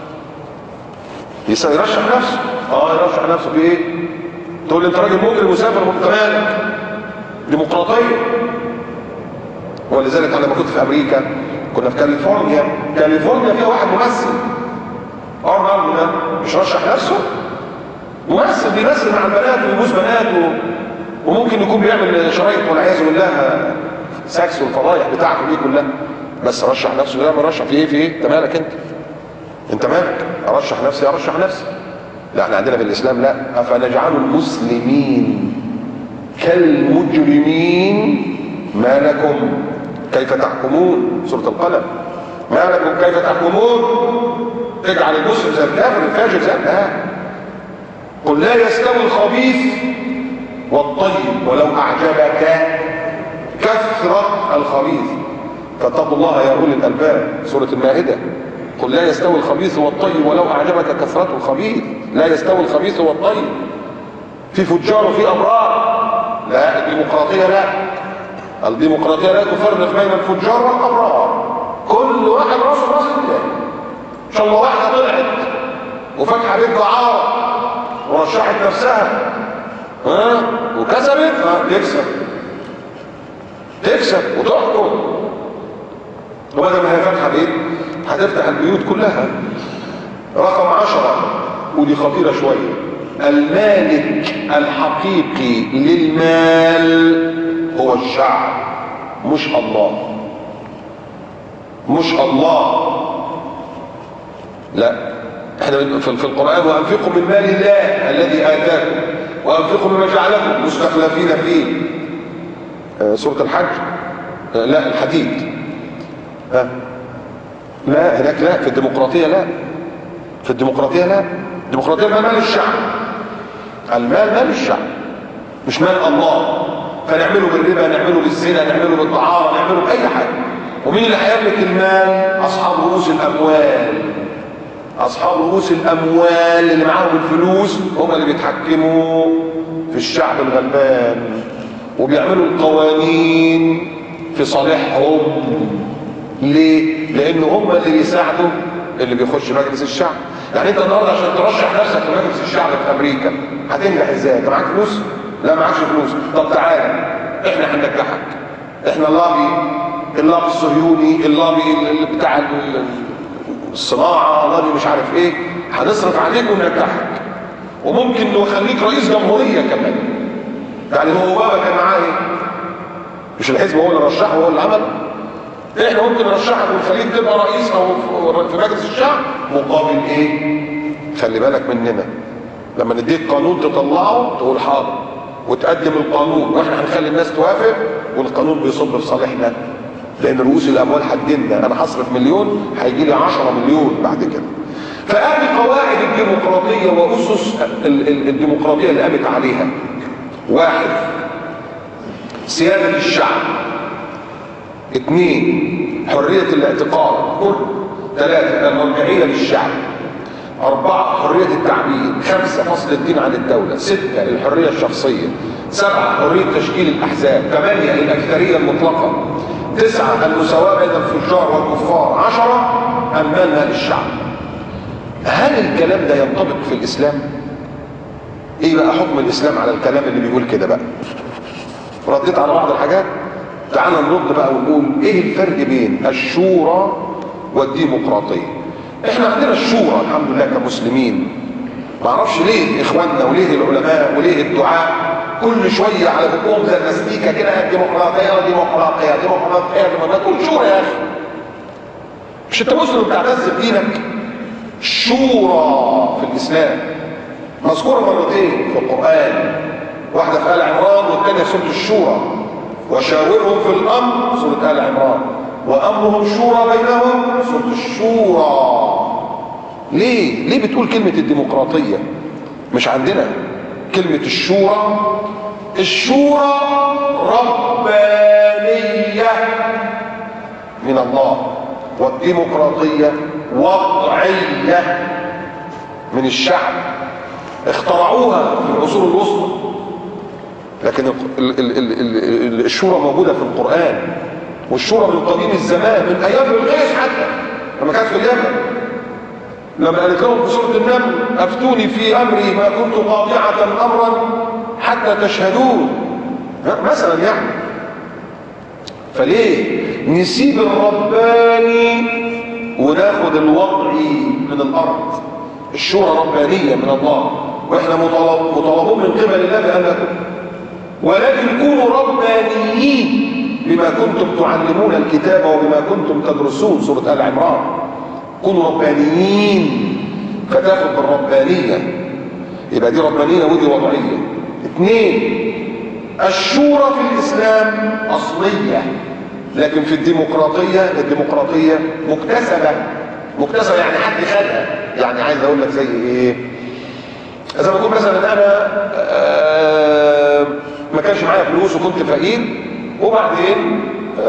يرشح نفسه. يرشح نفسه في ايه؟ تقول لي انت راجل مجرم وسافل وانت مالك؟ ديمقراطيه. ولذلك انا لما كنت في امريكا كنا في كاليفورنيا فيها واحد ممثل ارنولد ده مش رشح نفسه؟ ممثل بيمثل مع البنات ويبوس بنات وممكن يكون بيعمل شرايط والعياذ بالله سكس والفضايح بتاعته دي كلها، بس رشح نفسه. لا ما رشح في ايه؟ انت مالك؟ انت مالك؟ ارشح نفسي. لا احنا عندنا في الاسلام لا. افنجعل المسلمين كالمجرمين ما لكم كيف تحكمون؟ سورة القلم. ما لكم كيف تحكمون؟ تجعل المسلم زي الكافر الفاجر زي قل لا يستوي الخبيث والطيب ولو اعجبك كثرة الخبيث فاتقوا الله يا اولي الالباب. سورة المائدة. قل لا يستوي الخبيث والطيب ولو اعجبك كثرة الخبيث. لا يستوي الخبيث والطيب. في فجار وفي ابرار. لا الديمقراطية لا. الديمقراطية لا تفرق بين الفجار والابرار. كل واحد راسه براس الثاني. ان شاء الله واحدة طلعت وفتحة بيت دعارة ورشحت نفسها وكسبت تكسب وتحكم. وبدل ما هي فاتحة بيت هتفتح البيوت كلها. رقم 10 ودي خطيرة شوية. المالك الحقيقي للمال هو الشعب مش الله. لا احنا في القرآن وانفقوا من مال الله الذي آتاكم وانفقوا مما جعلكم مستخلفين فيه. سورة الحج. لا الحديد. لا هناك لا. في الديمقراطية لا. الديمقراطية مال الشعب. المال مال الشعب مش مال الله. فنعمله بالربا، نعمله بالزنا، نعمله بالطعام، نعمله بأي حاجة. ومين اللي هيملك المال؟ أصحاب رؤوس الأموال اللي معاهم الفلوس هم اللي بيتحكموا في الشعب الغلبان وبيعملوا القوانين في صالحهم. ليه؟ لأن هم اللي بيساعدوا اللي بيخش مجلس الشعب. يعني انت النهارده عشان ترشح نفسك لمجلس الشعب في امريكا هتنجح ازاي؟ انت معاك فلوس؟ لا معاكش فلوس. طب تعالى احنا هننجحك. احنا اللابي الصهيوني، اللابي بتاع الصناعه، اللابي مش عارف ايه، هنصرف عليك وننجحك، وممكن نخليك رئيس جمهوريه كمان. يعني هو بابا كان معاه ايه؟ مش الحزب هو اللي رشحه وهو اللي عمله؟ احنا ممكن نرشحك ونخليك تبقى رئيس او في مجلس الشعب مقابل ايه؟ خلي بالك مننا، لما نديك قانون تطلعه تقول حاضر وتقدم القانون، واحنا هنخلي الناس توافق والقانون بيصب في صالحنا، لان رؤوس الاموال هتجيلنا. انا هصرف مليون هيجي لي 10 مليون بعد كده. فادي قواعد الديمقراطيه واسس الديمقراطيه اللي قامت عليها. 1 سياده الشعب. 2 حريه الاعتقاد كله. 3 المرجعيه للشعب. 4 حريه التعبير. 5 فصل الدين عن الدوله. 6 الحريه الشخصيه. 7 حريه تشكيل الاحزاب. 8 الاكثريه المطلقه. 9 المساواه بين الفجار والكفار. 10 المال للشعب. هل الكلام ده ينطبق في الاسلام؟ ايه بقى حكم الاسلام على الكلام اللي بيقول كده بقى؟ رديت على بعض الحاجات. تعال نرد بقى ونقول ايه الفرق بين الشورى والديمقراطيه. احنا عندنا الشورى الحمد لله كمسلمين. ما اعرفش ليه اخواننا وليه العلماء وليه الدعاء كل شويه على بقهم زي المسليكه كده ديمقراطيه ديمقراطيه ديمقراطيه. ما تقول شورى يا اخي. مش انت مسلم تعتز بدينك؟ شورى في الاسلام مذكوره مرتين في القران، واحده في ال عمران والثانيه سوره الشورى. وشاورهم في الامر سوره ال عمران، وامرهم شورى بينهم سوره الشورى. ليه بتقول كلمه الديمقراطيه؟ مش عندنا كلمه الشورى. الشورى ربانيه من الله، والديمقراطيه وضعيه من الشعب، اخترعوها في العصور الوسطى. لكن الشورى موجوده في القران، والشورى من قديم الزمان، من ايام بلقيس حتى لما كانت في اليمن، لما قالت لهم في سوره النمل افتوني في امري ما كنت قاطعه امرا حتى تشهدون مثلا يعني. فليه نسيب الرباني وناخد الوضعي من الارض؟ الشورى ربانيه من الله، واحنا مطالبون من قبل الله بان نكون، ولكن كونوا ربانيين بما كنتم تعلمون الكتاب وبما كنتم تدرسون سوره ال عمران. كونوا ربانيين فتاخد بالربانيه، يبقى دي ربانيه ودي وضعيه. 2 الشورى في الاسلام اصليه، لكن في الديمقراطيه مكتسبه يعني حد خدها. يعني عايز اقول لك زي ايه؟ زي ما اقول مثلا انا ما كانش معايا فلوس وكنت فقير، وبعدين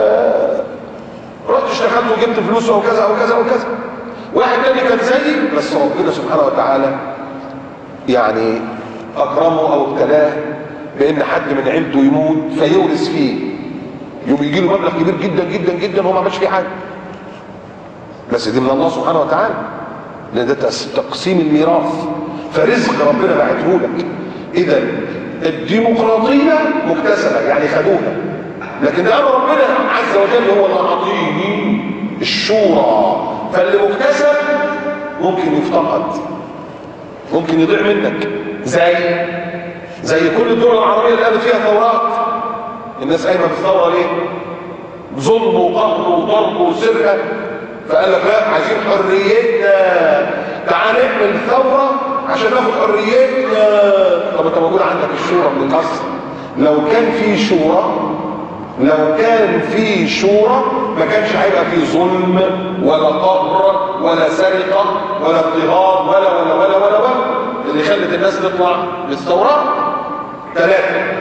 رحت اشتغلت وجبت فلوس او كذا او كذا او كذا. واحد تاني كان زيي بس ربنا سبحانه وتعالى يعني اكرمه او ابتلاه بان حد من عيلته يموت فيورث فيه، يوم يجي له مبلغ كبير جدا جدا جدا هو ما عملش فيه حاجه، بس دي من الله سبحانه وتعالى، لان ده تقسيم الميراث، فرزق ربنا باعته لك. اذا الديمقراطيه مكتسبه يعني خدوها، لكن ده امر ربنا عز وجل هو اللي عطيني الشورى. فاللي مكتسب ممكن يفتقد، ممكن يضيع منك، زي كل الدول العربيه اللي قامت فيها ثورات. الناس قايمه بالثوره ليه؟ ظلم وقهر وضرب وسرقه، فقال لك لا عايزين حريتنا، تعال نعمل ثوره عشان ناخد حريتنا. طب انت موجود عندك الشورى من الاصل. لو كان في شورى ما كانش هيبقى في ظلم ولا قهر ولا سرقه ولا اضطهاد ولا اللي خلت الناس تطلع للثورات. 3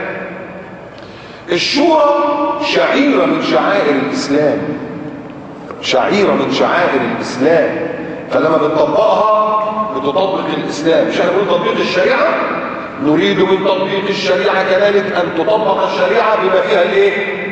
الشورى شعيره من شعائر الاسلام، شعيره من شعائر الاسلام، فلما بتطبقها بتطبق الاسلام. مش هنقول تطبيق الشريعه، نريد من تطبيق الشريعه كذلك ان تطبق الشريعه بما فيها الايه؟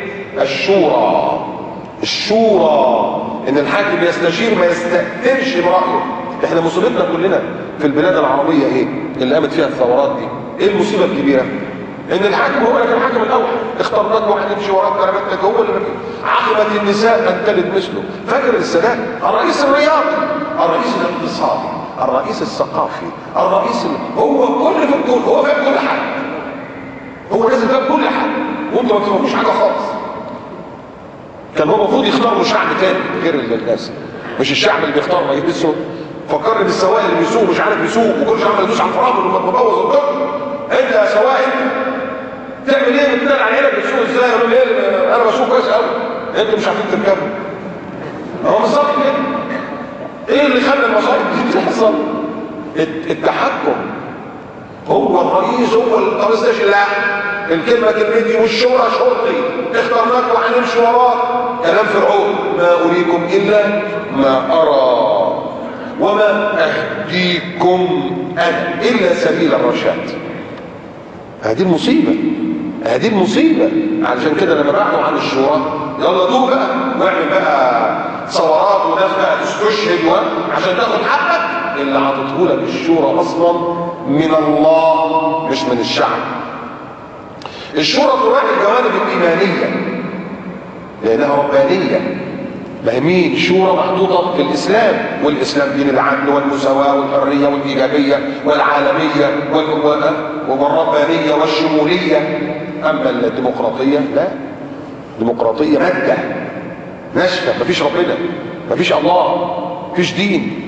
الشورى ان الحاكم يستشير ما يستأثرش برأيه، احنا مصيبتنا كلنا في البلاد العربيه ايه اللي قامت فيها الثورات دي؟ ايه المصيبه الكبيره؟ ان الحاكم هو اللي كان الحاكم الاول، اخترناك واحد يمشي وراك كرامتك، هو اللي عقبت النساء ان تلد مثله. فاكر السادات؟ الرئيس الرياضي، الرئيس الاقتصادي، الرئيس الثقافي، الرئيس هو كل في الدول، هو فاهم كل حاجه، هو لازم فاهم كل حاجه وانتوا ما تفهموش حاجه خالص. كان هو المفروض يختاروا شعب تاني غير الناس، مش الشعب اللي بيختار ما يلبسه. فكرني بالسواق اللي بيسوق مش عارف يسوق وكل شويه عمال يدوس على الفرامل ومبوظ الدنيا. انت يا سواق انت تعمل ايه؟ بتنال على عينك بتسوق ازاي؟ يقول لي ايه؟ انا بسوق كويس قوي، انتوا مش عارفين تركبوا. هو بالظبط كده. ايه اللي خلى المصايب دي تحصل؟ التحكم. هو الرئيس، هو الرئيس ده لا، الكلمه كلمتي والشورى شرطي، اخترناك وهنمشي وراك. كلام فرعون، ما اريكم الا ما ارى وما اهديكم انا الا سبيل الرشاد. هذه المصيبه، هذه المصيبه. علشان كده لما بعدوا عن الشورى، يلا دوق بقى واعمل بقى ثورات وناس بقى تستشهد عشان تاخد حقك. اللي عطته لك الشورى اصلا من الله مش من الشعب. الشورى تراعي الجوانب الايمانيه لانها ربانيه. ما هي مين؟ شورى محطوطه في الاسلام، والاسلام دين العدل والمساواه والحريه والايجابيه والعالميه والربانيه والشموليه. اما الديمقراطيه لا، الديمقراطيه ماده ناشفه، مفيش ربنا، مفيش الله، مفيش دين.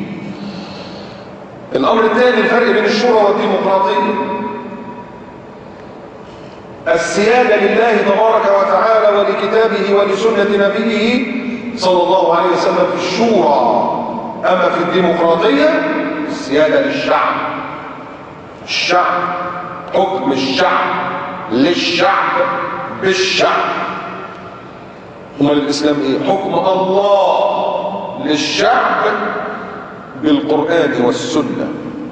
الامر الثاني الفرق بين الشورى والديمقراطيه، السياده لله تبارك وتعالى ولكتابه ولسنه نبيه صلى الله عليه وسلم في الشورى. اما في الديمقراطيه السياده للشعب. الشعب، حكم الشعب للشعب بالشعب. امال الاسلام ايه؟ حكم الله للشعب بالقران والسنه،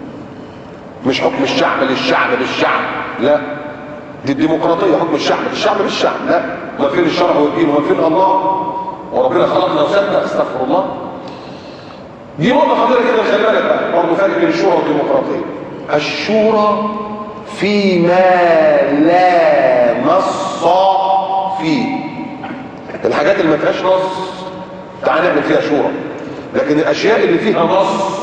مش حكم الشعب للشعب بالشعب، لا. دي الديمقراطيه حكم الشعب للشعب بالشعب، لا. ما فين الشرع والدين وما فين الله؟ وربنا خلقنا وسابنا، استغفر الله. دي نقطه خطيره جدا، خلي بالك بقى برضه فرق بين الشورى والديمقراطيه. الشورى فيما لا نص فيه، الحاجات اللي ما فيهاش نص تعال نعمل فيها شورى، لكن الاشياء اللي فيها نص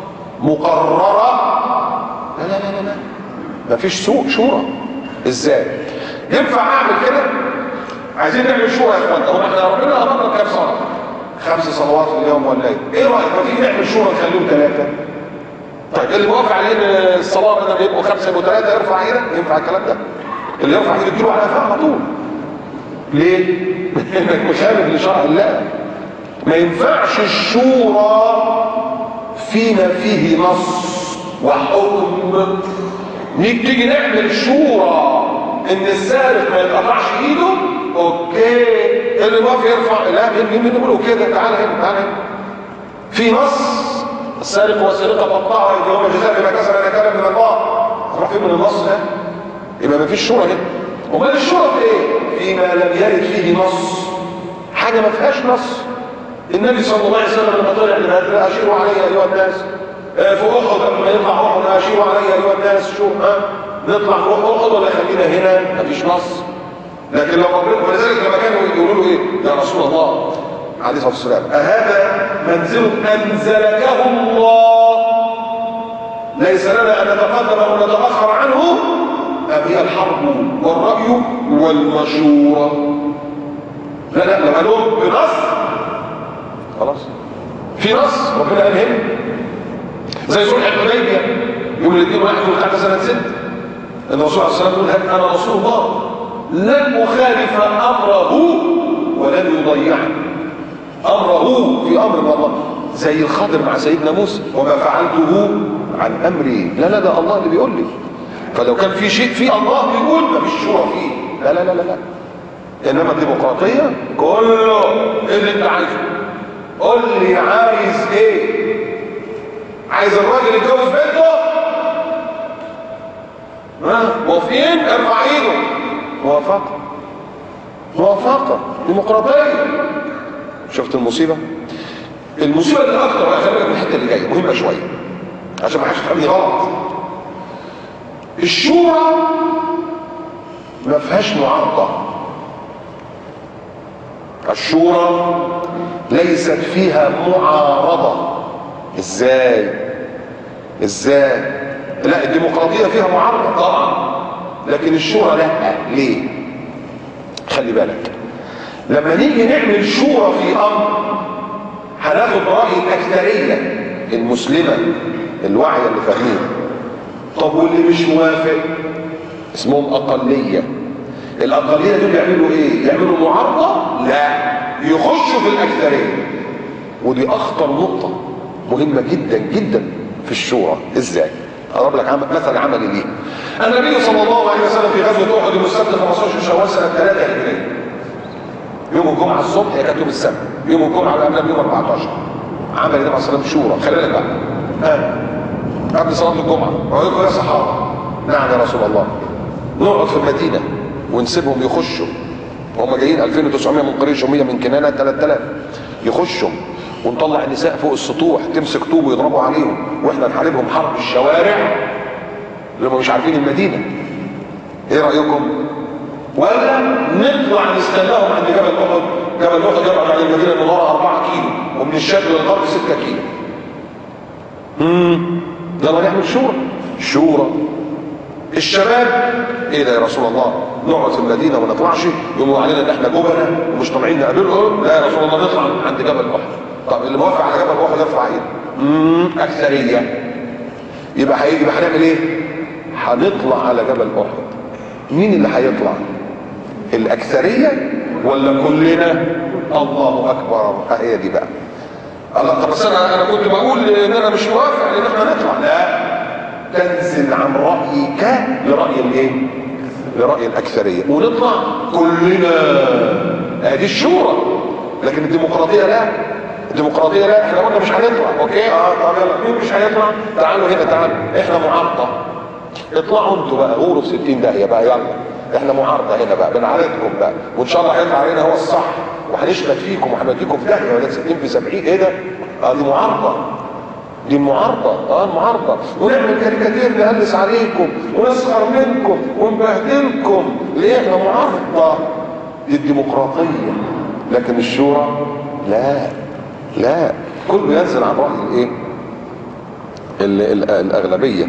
مقرره لا لا لا لا، ما فيش سوء شورى. ازاي ينفع اعمل كده؟ عايزين نعمل شورى يا اخوان. طب احنا ربنا امرنا كام صلاه؟ 5 صلوات في اليوم والليل. ايه رايك ما تيجي نعمل شورى نخليهم 3؟ طيب اللي موافق عليه ان الصلاه بدل ما يبقوا 5 يبقوا 3 يرفع ايدك. ينفع الكلام ده؟ اللي يرفع ايده يديله على قفاه على طول. ليه؟ انك مخالف لشرع الله. ما ينفعش الشورى فيما فيه نص وحكم. تيجي نعمل شورى ان السارق ما يتقطعش ايده، اوكي. اللي واقف يرفع، لا مين يقولوا كده؟ تعال هنا، تعال هنا. في نص السارق والسارقه فاقطعوا ايديهما جزاء بما كسب نكالا من الله. راح فين من النص ده؟ يبقى ما فيش شورى هنا. امال الشورى في ايه؟ فيما لم يرد فيه نص، حاجه ما فيهاش نص. النبي صلى الله عليه وسلم لما طلع لبدر اشيروا علي ايها الناس، في احد قبل ما يطلع احد اشيروا علي ايها الناس. شو نطلع نروح احد ولا خلينا هنا؟ ما فيش نص. لكن لو ربنا، ولذلك لما كانوا يقولوا له ايه يا رسول الله عليه الصلاه والسلام، اهذا منزل انزلكه الله ليس لنا ان نتقدم او نتاخر عنه ام هي الحرب والراي والمشوره؟ لا لا، لو قالوا بنص خلاص، في نص ربنا قال هنا. زي صلح الحديبيه يوم الاثنين 1 ذو القعده سنه 6، ان الرسول عليه الصلاه والسلام يقول انا رسول الله لن اخالف امره ولن يضيعه. امره في امر من الله، زي الخضر مع سيدنا موسى، وما فعلته عن امري. لا لا، ده الله اللي بيقول لي. فلو كان في شيء في الله بيقول ما فيش شورى فيه. لا لا لا لا. انما الديمقراطيه كله ايه اللي انت عايزه؟ قول لي عايز ايه؟ عايز الراجل يتجوز بنته؟ موافقين؟ ارفع ايده. موافقه، موافقه، ديمقراطيه. شفت المصيبه؟ المصيبه الاكثر بقى، خلي بالك من الحته اللي جايه مهمه شويه عشان ما حدش يفهمني غلط. الشورى ما فيهاش معارضه. الشورى ليست فيها معارضه. ازاي؟ لا، الديمقراطيه فيها معارضه طبعا، لكن الشورى لا. ليه؟ خلي بالك، لما نيجي نعمل شورى في امر هناخد راي الاكثريه المسلمه الواعيه اللي فاهمين. طب واللي مش موافق اسمهم اقليه. الاقليه دول يعملوا ايه؟ يعملوا معارضه؟ لا، يخشوا في الاكثريه. ودي اخطر نقطه مهمه جدا جدا في الشورى. ازاي؟ اضرب لك مثل عملي ليه. النبي صلى الله عليه وسلم في غزوه احد يوم السبت 15 شوال سنه 3 هجريه، يوم الجمعه الصبح، هي كانت يوم السبت، يوم الجمعه اللي قبلها بيوم 14 عمل النبي عليه الصلاه والسلام شورى. خلي بالك بقى، قبل صلاه الجمعه رايكم يا صحابه؟ نعم يا رسول الله. نقعد في المدينه ونسيبهم يخشوا، وهم جايين 2900 من قريش و100 من كنانه، 3000 يخشوا، ونطلع النساء فوق السطوح تمسك طوب ويضربوا عليهم، واحنا نحاربهم حرب الشوارع اللي هم مش عارفين المدينه. ايه رايكم؟ ولا نطلع نستناهم عند جبل احد. جبل احد يبعد عن المدينه من ورا 4 كيلو، ومن الشرق للغرب 6 كيلو. يلا نعمل شورى. الشباب ايه ده يا رسول الله؟ نقعد في المدينه وما نطلعش؟ يقولوا علينا ان احنا جبنه ومش طالعين نقابلهم. لا يا رسول الله، نطلع عند جبل احد. طب اللي موافق على جبل احد يرفع ايده. اكثريه. يبقى هنعمل ايه؟ هنطلع على جبل احد. مين اللي هيطلع؟ الاكثريه ولا كلنا؟ الله اكبر. هي دي بقى. الله. طب بس انا كنت بقول ان انا مش موافق ان احنا نطلع. لا، تنزل عن رايك لراي الايه؟ لراي الاكثريه، ونطلع كلنا. ادي الشورى. لكن الديمقراطيه لا. الديمقراطيه لا، احنا قلنا مش هنطلع. اوكي، طب يلا، مين مش هيطلع؟ تعالوا هنا، تعالوا، احنا معارضه. اطلعوا انتوا بقى، غوروا في 60 داهيه بقى، يلا احنا معارضه هنا بقى، بنعارضكم بقى، وان شاء الله هيطلع علينا هو الصح، وهنشمت فيكم وهنوديكم في داهيه، ولا 60 في 70. ايه ده؟ دي معارضه. دي المعارضه. المعارضه. ونعمل كاريكاتير نهلس عليكم ونسخر منكم ونبهدلكم. ليه؟ احنا معارضه. دي الديمقراطيه. لكن الشورى لا، كله ينزل عن راي الايه؟ الاغلبيه.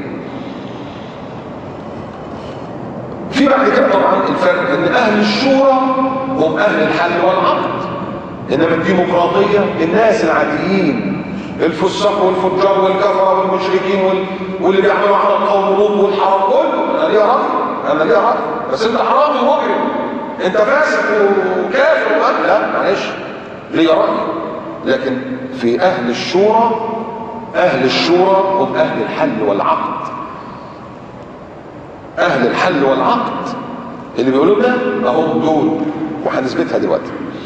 في بعد كده طبعا الفرق ان اهل الشورى هم اهل الحل والعقد، انما الديمقراطيه الناس العاديين، الفساق والفجار والكفره والمشركين واللي بيعملوا على القوم لوط والحرام كله. انا ليا راي، بس انت حرامي ومجرم، انت فاسق وكافر. لا معلش، ليا راي. لكن في اهل الشورى هم اهل الحل والعقد. اهل الحل والعقد اللي بيقولوا ده اهم دول، وهنثبتها دلوقتي.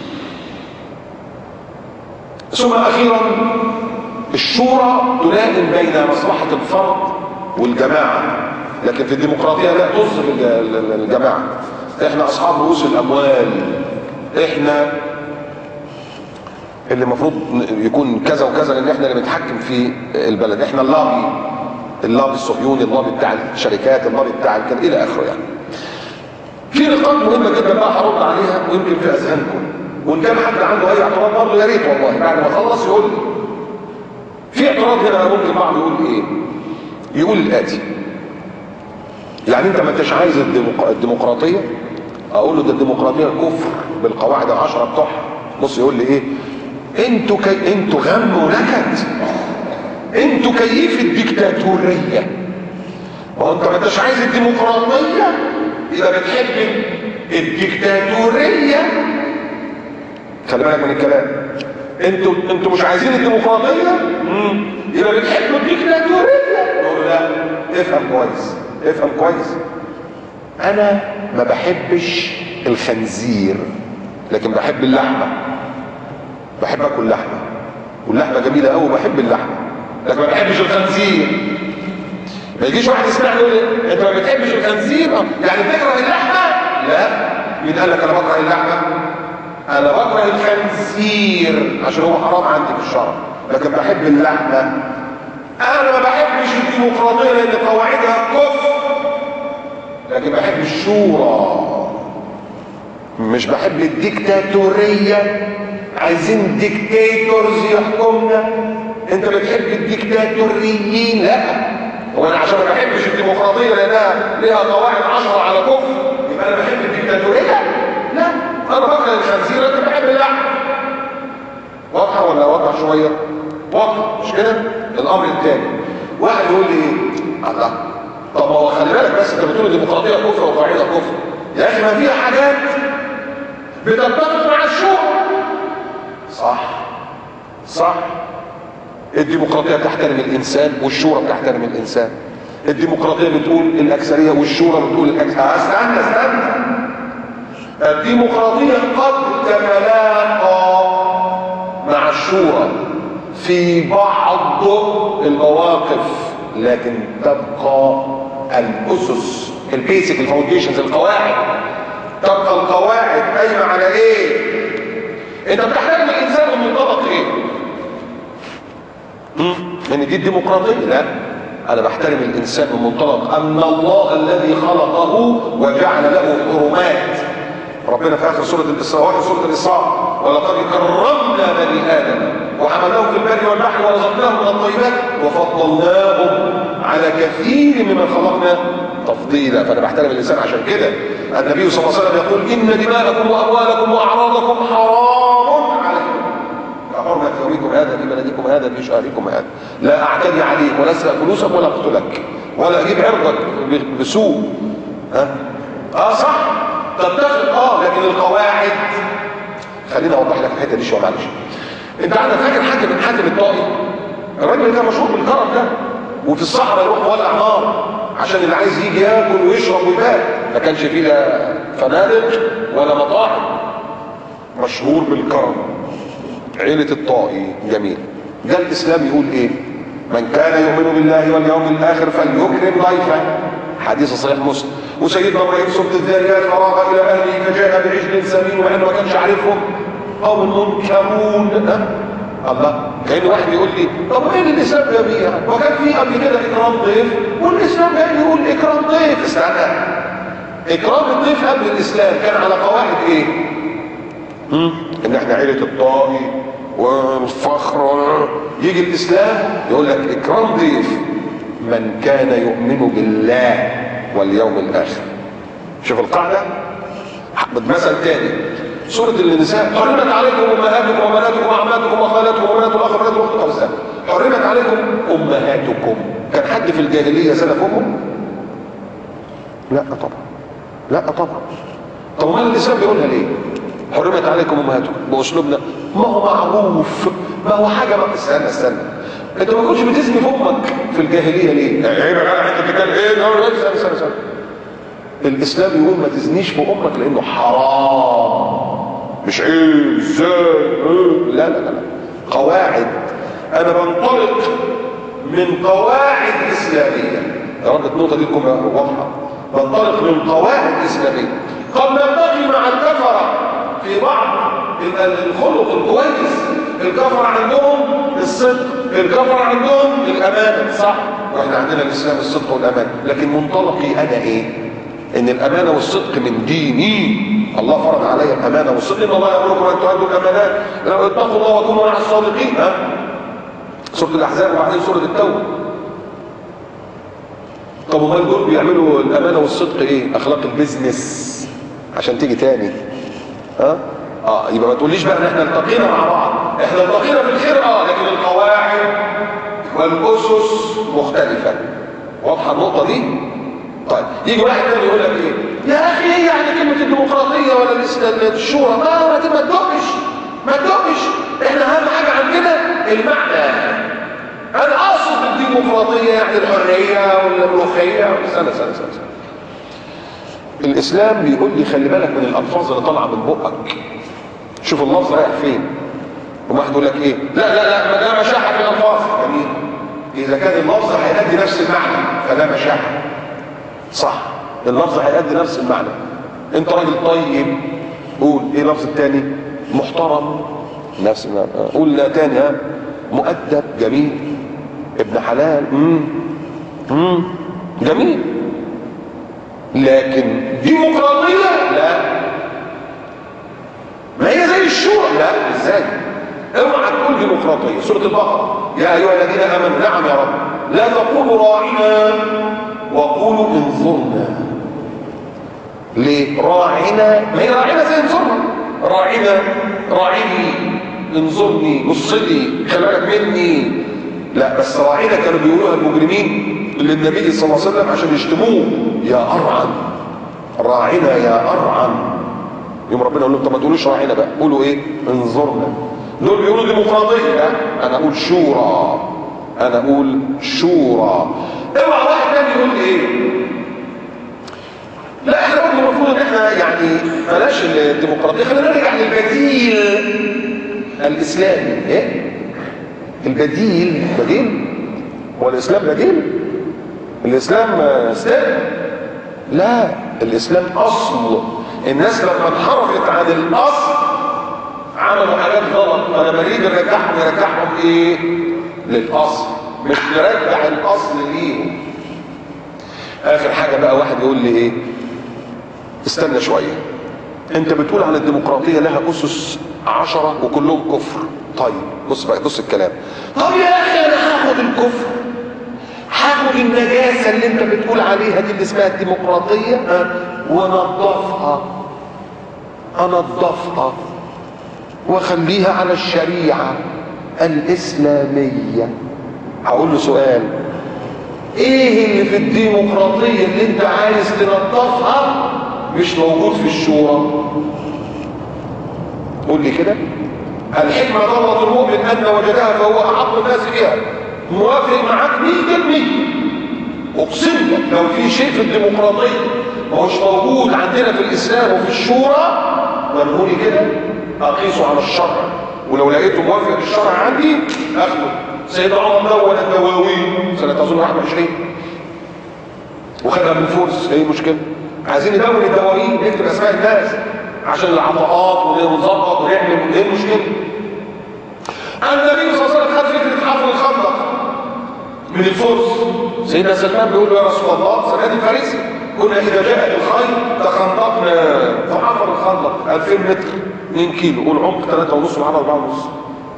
ثم اخيرا الشورى تلائم بين مصلحه الفرد والجماعه، لكن في الديمقراطيه لا تصف الجماعه. احنا اصحاب رؤوس الاموال، احنا اللي المفروض يكون كذا وكذا، لان احنا اللي بنتحكم في البلد، احنا اللابي الصهيوني، اللابي بتاع الشركات، اللابي بتاع كده الى اخره. يعني في نقاط مهمه جدا بقى هرد عليها ويمكن في اذهانكم، وان كان حد عنده اي اعتراض برضه يا ريت والله بعد ما اخلص يقول لي. في اعتراض هنا ممكن بعض يقول ايه؟ يقول الاتي: يعني انت ما انتش عايز الديمقراطيه؟ اقول له ده الديمقراطيه كفر بالقواعد 10 بتوعها. بص يقول لي ايه؟ انتوا غم ونكد، انتوا كيف الديكتاتوريه. ما انت ما انتش عايز الديمقراطيه يبقى بتحب الديكتاتوريه. خلي بالك من الكلام. انتوا مش عايزين الديمقراطيه يبقى بتحبوا الديكتاتوريه. نقول لا، افهم كويس. انا ما بحبش الخنزير، لكن بحب اللحمه. بحب اكل لحمه، واللحمه جميله قوي، بحب اللحمه، لكن ما بحبش الخنزير. ما يجيش واحد يسمعني يقول لي انت ما بتحبش الخنزير يعني بتكره اللحمه. لا، مين قال لك انا بكره اللحمه؟ انا بكره الخنزير عشان هو حرام عندي في الشرع، لكن بحب اللحمه. انا ما بحبش الديمقراطيه لان قواعدها كفر، لكن بحب الشورى. مش بحب الديكتاتوريه، عايزين ديكتاتورز يحكمنا. انت بتحب الديكتاتوريين؟ لا. هو انا عشان ما بحبش الديمقراطيه لانها ليها قواعد 10 على كفر يبقى انا بحب الديكتاتوريه؟ لا، انا بكره الخنزير لكن بحب اللحم. واضحه ولا واضحه شويه؟ واضحه مش كده؟ الامر الثاني، واحد يقول لي ايه؟ الله، طب ما هو خلي بالك بس، انت بتقول الديمقراطيه كفر وقاعده كفر. يا اخي ما فيها حاجات بتتفق مع الشورى. صح صح. الديمقراطيه بتحترم الانسان والشورى بتحترم الانسان. الديمقراطيه بتقول الاكثريه والشورى بتقول الاكثريه. استنى. الديمقراطيه قد تتلاقى مع الشورى في بعض المواقف، لكن تبقى الاسس، البيسك، الفاونديشنز، القواعد. تبقى القواعد قايمه على ايه؟ انت بتحترم الانسان من منطلق ايه؟ ان دي الديمقراطيه؟ لا، انا بحترم الانسان من منطلق ان الله الذي خلقه وجعل له حرمات. ربنا في اخر سوره الاسراء، سوره الاسراء، ولقد كرمنا بني ادم وحملناهم في البر والبحر ورزقناهم من الطيبات وفضلناهم على كثير ممن خلقنا تفضيلا. فانا بحترم الانسان عشان كده. النبي صلى الله عليه وسلم يقول ان دماءكم واموالكم واعراضكم حرام عليكم كحرمة يومكم هذا في بلدكم هذا في شهركم هذا. لا اعتدي عليك ولا اسرق فلوسك ولا اقتلك ولا اجيب عرضك بسوء. صح، تتفق. لكن القواعد، خليني اوضح لك الحته دي شويه معلش. انت عندك فاكر حاتم الطائي؟ الراجل ده مشهور بالكرم ده، وفي الصحراء يروح مولع نار عشان اللي عايز يجي ياكل ويشرب ويبات. ما كانش فيه لا فنادق ولا مطاعم. مشهور بالكرم. عيلة الطائي جميل. ده الاسلام يقول ايه؟ من كان يؤمن بالله واليوم الاخر فليكرم ضيفه. حديث صحيح مسلم. وسيدنا ابراهيم سوره الذاريات فراغ الى اهله فجاء بعجل سمين وانه ما كانش عارفهم قوم منكرون. الله، كأن واحد يقول لي طب ايه اللي الاسلام جاب ايه يعني؟ وكان في قبل كده اكرام ضيف والاسلام جاي يقول اكرام ضيف. استنى، اكرام الضيف قبل الاسلام كان على قواعد ايه؟ ان احنا عيله الطائي والفخر. يجي الاسلام يقول لك اكرام ضيف من كان يؤمن بالله واليوم الاخر. شوف القاعده. مثل تاني، سورة النساء، حرمت عليكم امهاتكم وبناتكم وعماتكم وخالاتكم وبنات الاخ وبنات الاخت وخالاتكم. حرمت عليكم امهاتكم. كان حد في الجاهليه سلف امه؟ لا طبعا، لا طبعا. طب امال الاسلام بيقولها ليه؟ حرمت عليكم امهاتكم باسلوبنا. ما هو معروف، ما هو حاجه. ما استنى، انت ما كنتش بتزني في امك في الجاهليه ليه؟ عيب يا جدع انت بتتكلم ايه؟ استنى. الاسلام يقول ما تزنيش في امك لانه حرام. مش عيب ازاي؟ لا. قواعد. انا بنطلق من قواعد اسلاميه. يا رب النقطه دي تكون واضحه. بنطلق من قواعد اسلاميه. قد نلتقي مع الكفره في بعض الخلق الكويس. الكفره عندهم الصدق، الكفره عندهم الامانه، صح؟ واحنا عندنا الاسلام الصدق والامانه. لكن منطلقي انا ايه؟ ان الامانه والصدق من ديني. الله فرض علي الامانه والصدق. ان الله يامركم ان تؤدوا الامانات، اتقوا الله وكونوا مع الصادقين. سوره الاحزاب وبعدين سوره التوبه. طب امال دول بيعملوا الامانه والصدق ايه؟ اخلاق البيزنس عشان تيجي تاني. يبقى ما تقوليش بقى ان احنا التقينا مع بعض. احنا التقينا في الخير لكن القواعد والاسس مختلفه. واضحه النقطه دي؟ طيب يجي واحد تاني يقول لك ايه؟ يا اخي ايه يعني كلمه الديمقراطيه ولا الشورى؟ ما تدقش. احنا اهم حاجه عندنا المعنى. انا اقصد الديمقراطيه يعني الحريه والملوخيه. استنى. الاسلام بيقول لي خلي بالك من الالفاظ اللي طالعه من بقك. شوف اللفظ رايح فين. وواحد يقول لك ايه؟ لا ما ده مشاحه في الالفاظ. جميل. اذا كان اللفظ هيأدي نفس المعنى فده مشاحه. صح، اللفظ هيأدي نفس المعنى. انت راجل طيب، قول ايه اللفظ الثاني؟ محترم، نفس قلنا تاني، مؤدب، جميل، ابن حلال، جميل. لكن ديمقراطية لا، ما هي زي الشورى، لا ازاي؟ اوعى تقول ديمقراطية. سورة البقرة يا ايها الذين امنوا، نعم يا رب، لا تقولوا راعنا وقولوا انظرنا. ليه؟ راعنا، ما هي راعنا زي انظرنا، راعنا، راعيني، انظرني، بص لي، خلي بالك مني. لا بس راعنا كانوا بيقولوها المجرمين للنبي صلى الله عليه وسلم عشان يشتموه، يا ارعن، راعنا يا ارعن. يوم ربنا يقول لهم طب ما تقولوش راعنا بقى، قولوا ايه؟ انظرنا. دول بيقولوا ديمقراطيه، لا انا اقول شورى، انا اقول شورى. اوعى واحد تاني يقول ايه؟ لا احنا برضه المفروض ان احنا يعني بلاش الديمقراطيه، خلينا نرجع للبديل الاسلامي. ايه؟ البديل بديل؟ هو الاسلام بديل؟ الاسلام استاذ؟ لا، الاسلام اصل. الناس لما انحرفت عن الاصل عملوا حاجات غلط، فلما نيجي نرجعهم ايه؟ للاصل، مش نرجع الاصل ليهم. اخر حاجه بقى واحد يقول لي ايه؟ استنى شويه، انت بتقول عن الديمقراطيه لها اسس 10 وكلهم كفر. طيب بص بقى، بص الكلام. طب يا اخي انا هاخد الكفر، هاخد النجاسه اللي انت بتقول عليها دي اللي اسمها الديمقراطيه انضفها واخليها على الشريعه الاسلاميه. هقول له سؤال، ايه اللي في الديمقراطيه اللي انت عايز تنضفها مش موجود في الشورى؟ قول لي كده. الحكمه ضرة المؤمن ان وجدها فهو احق الناس بها. موافق معاك 100%. اقسم لك لو في شيء في الديمقراطيه ما هوش موجود عندنا في الاسلام وفي الشورى، وروني كده اقيسه على الشرع، ولو لقيته موافق للشرع عندي اخده. سيدنا عمر دون الدواوين سنه اظن 21 وخدها من فورس، ايه المشكله؟ عايزين ندون الدواوين، نكتب اسماء الناس عشان العطاءات ونظبط ونعمل، ايه المشكله؟ النبي صلى الله عليه وسلم خد فكره حفر الخندق من الفرس. سيدنا سلمان بيقول له يا رسول الله، سلمان الفارسي، كنا اذا جاءت الخيل تخندقنا فحفر الخندق 2000 متر 2 كيلو، والعمق 3.5 على 4.5،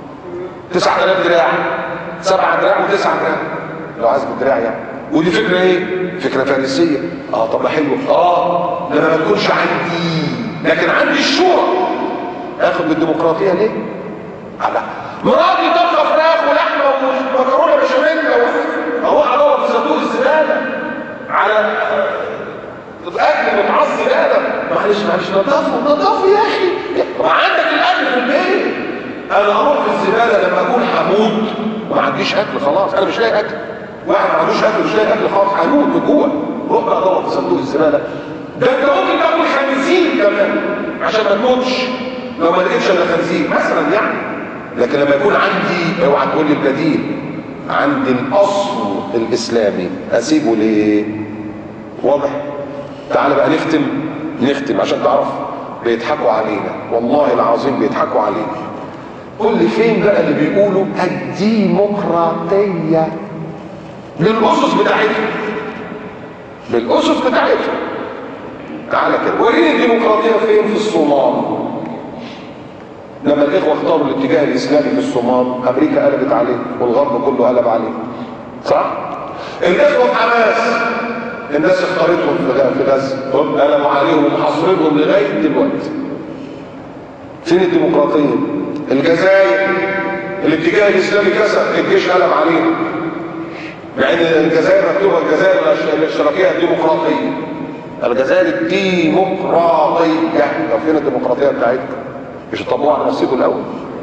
9000 دراع، 7 دراع و9 دراع لو عايز بالدراع يعني. ودي فكره ايه؟ فكره فارسيه. طب ما حلوه. لما ما تكونش عندي، لكن عندي الشورى اخد بالديمقراطيه ليه؟ على مراتي طبخه فراخ ولحمه ومكرونه بشاميل، اروح ادور في صندوق الزباله على اكل متعصب زباله، معلش نضفه يا اخي، ما عندك الاكل في البيت. انا اروح في الزباله لما اكون هموت وما عنديش اكل، خلاص انا مش لاقي اكل، واحد ما عندوش اكل مش لاقي اكل خالص، هيموت من جوه، روح بقى ادور في صندوق الزباله. ده انت ممكن تاكل خنزير كمان عشان ما تموتش لو ما لقيتش الا خنزير مثلا يعني. لكن لما يكون عندي، اوعى تقول لي البديل، عندي الاصل الاسلامي اسيبه ليه؟ واضح؟ تعال بقى نختم عشان تعرف بيضحكوا علينا، والله العظيم بيضحكوا علينا. قول لي فين بقى اللي بيقولوا الديمقراطيه بالاسس بتاعتهم، بالاسس بتاعتهم. تعالى كده وريني الديمقراطيه فين في الصومال. لما الاخوه اختاروا الاتجاه الاسلامي في الصومال، امريكا قلبت عليه والغرب كله قلب عليه، صح؟ الاخوه في حماس الناس اختارتهم في غزه، قلبوا عليهم ومحاصرينهم لغايه دلوقتي. فين الديمقراطيه؟ الجزائر الاتجاه الاسلامي كسر، الجيش قلب عليهم، مع ان الجزائر مكتوبه الجزائر الاشتراكيه الديمقراطيه. الجزائر الديمقراطيه، طب فين الديمقراطيه بتاعتكم؟ مش تطبقوا على نفسكم الاول؟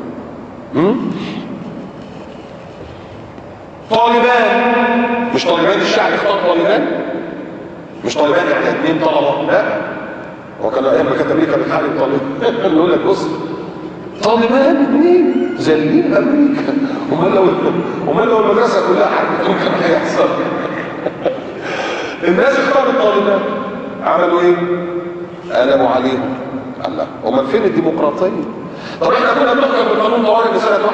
طالبان، مش طالبان الشعب اختار طالبان؟ مش طالبان يعني 2 طلبه، لا، هو كان ايام ما كانت امريكا بتحارب طالبان يقول لك بص طالبان 2 زلين امريكا، امال لو المدرسه كلها حربتهم كان هيحصل؟ الناس اختارت طالبان، عملوا ايه؟ قلبوا عليهم. الله، امال فين الديمقراطيه؟ طب احنا كنا بنحكم بقانون طوارئ من سنه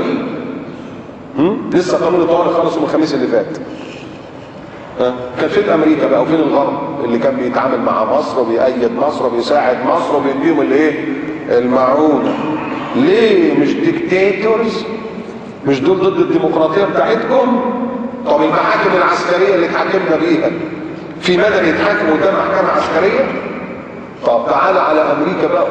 81. لسه قانون الطوارئ خلص يوم الخميس اللي فات. كان فين امريكا بقى وفين الغرب اللي كان بيتعامل مع مصر وبيأيد مصر وبيساعد مصر وبيديهم الايه؟ المعونه. ليه مش ديكتاتورز؟ مش دول ضد الديمقراطيه بتاعتكم؟ طب المحاكم العسكريه اللي اتحاكمنا بيها في مدني يتحاكم قدام محكمه عسكريه؟ طب تعالى على امريكا بقى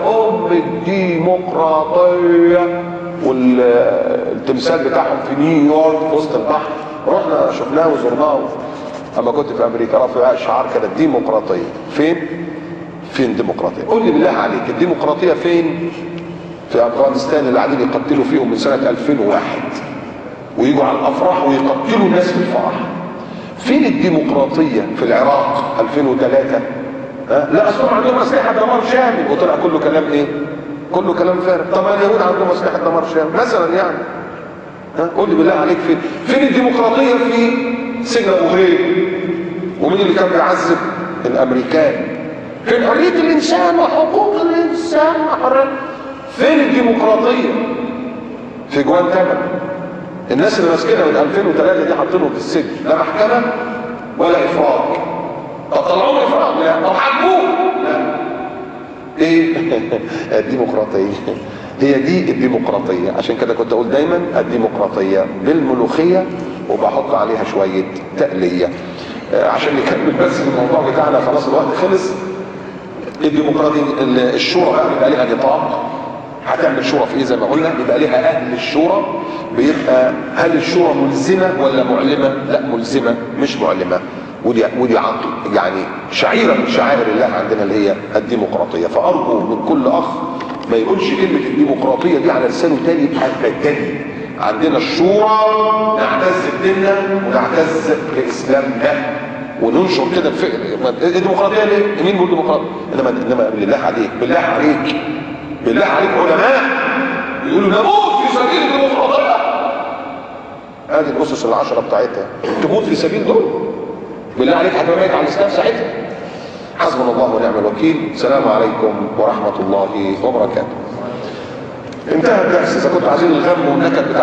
الديمقراطيه والتمثال بتاعهم في نيويورك في وسط البحر، رحنا شفناه وزرناه اما كنت في امريكا، رفع شعار كده الديمقراطيه. فين الديمقراطيه؟ قول لي بالله عليك الديمقراطيه فين؟ في افغانستان اللي قاعدين يقتلوا فيهم من سنه 2001 ويجوا على الافراح ويقتلوا الناس في الفرح. فين الديمقراطيه في العراق 2003؟ لا اصلا عندهم اسلحه دمار شامل وطلع كله كلام ايه؟ كله كلام فارغ. طب اليهود عندهم اسلحه دمار شامل مثلا يعني. قول لي بالله عليك فين الديمقراطيه في سجن ابو غريب؟ ومين اللي كان بيعذب؟ الامريكان. فين حريه الانسان وحقوق الانسان وحريه؟ فين الديمقراطيه؟ في جوانتانا الناس اللي ماسكينها من 2003 دي حاطينهم في السجن، لا محكمه ولا افراج. طب طلعوهم افراج؟ لا. طب حاكموه؟ لا. ايه؟ الديمقراطيه هي دي الديمقراطيه. عشان كده كنت اقول دايما الديمقراطيه بالملوخيه وبحط عليها شويه تقليه. عشان نكمل بس الموضوع بتاعنا، خلاص الوقت خلص. الديمقراطيه الشورى بقى بيبقى لها نطاق. هتعمل شورى في ايه؟ زي ما قلنا بيبقى لها اهل الشورى. بيبقى هل الشورى ملزمه ولا معلمه؟ لا ملزمه مش معلمه. ودي عقل يعني شعيره من شعائر الله عندنا اللي هي الديمقراطيه. فارجو من كل اخ ما يقولش كلمه الديمقراطيه دي على لسانه تاني ابدا. عندنا الشورى نعتز بديننا ونعتز باسلامنا وننشر كده الفكر. الديمقراطيه ليه؟ مين بيقول ديمقراطيه؟ انما بالله عليك علماء يقولوا نموت في سبيل الديمقراطيه. هذه الاسس العشره بتاعتها تموت في سبيل دول. بالله عليك هتبقى ميت على الاسلام ساعتها. حسبنا الله ونعم الوكيل. السلام عليكم ورحمه الله وبركاته. انتهى الدرس. اذا كنتوا عايزين الغم والنكد بتاع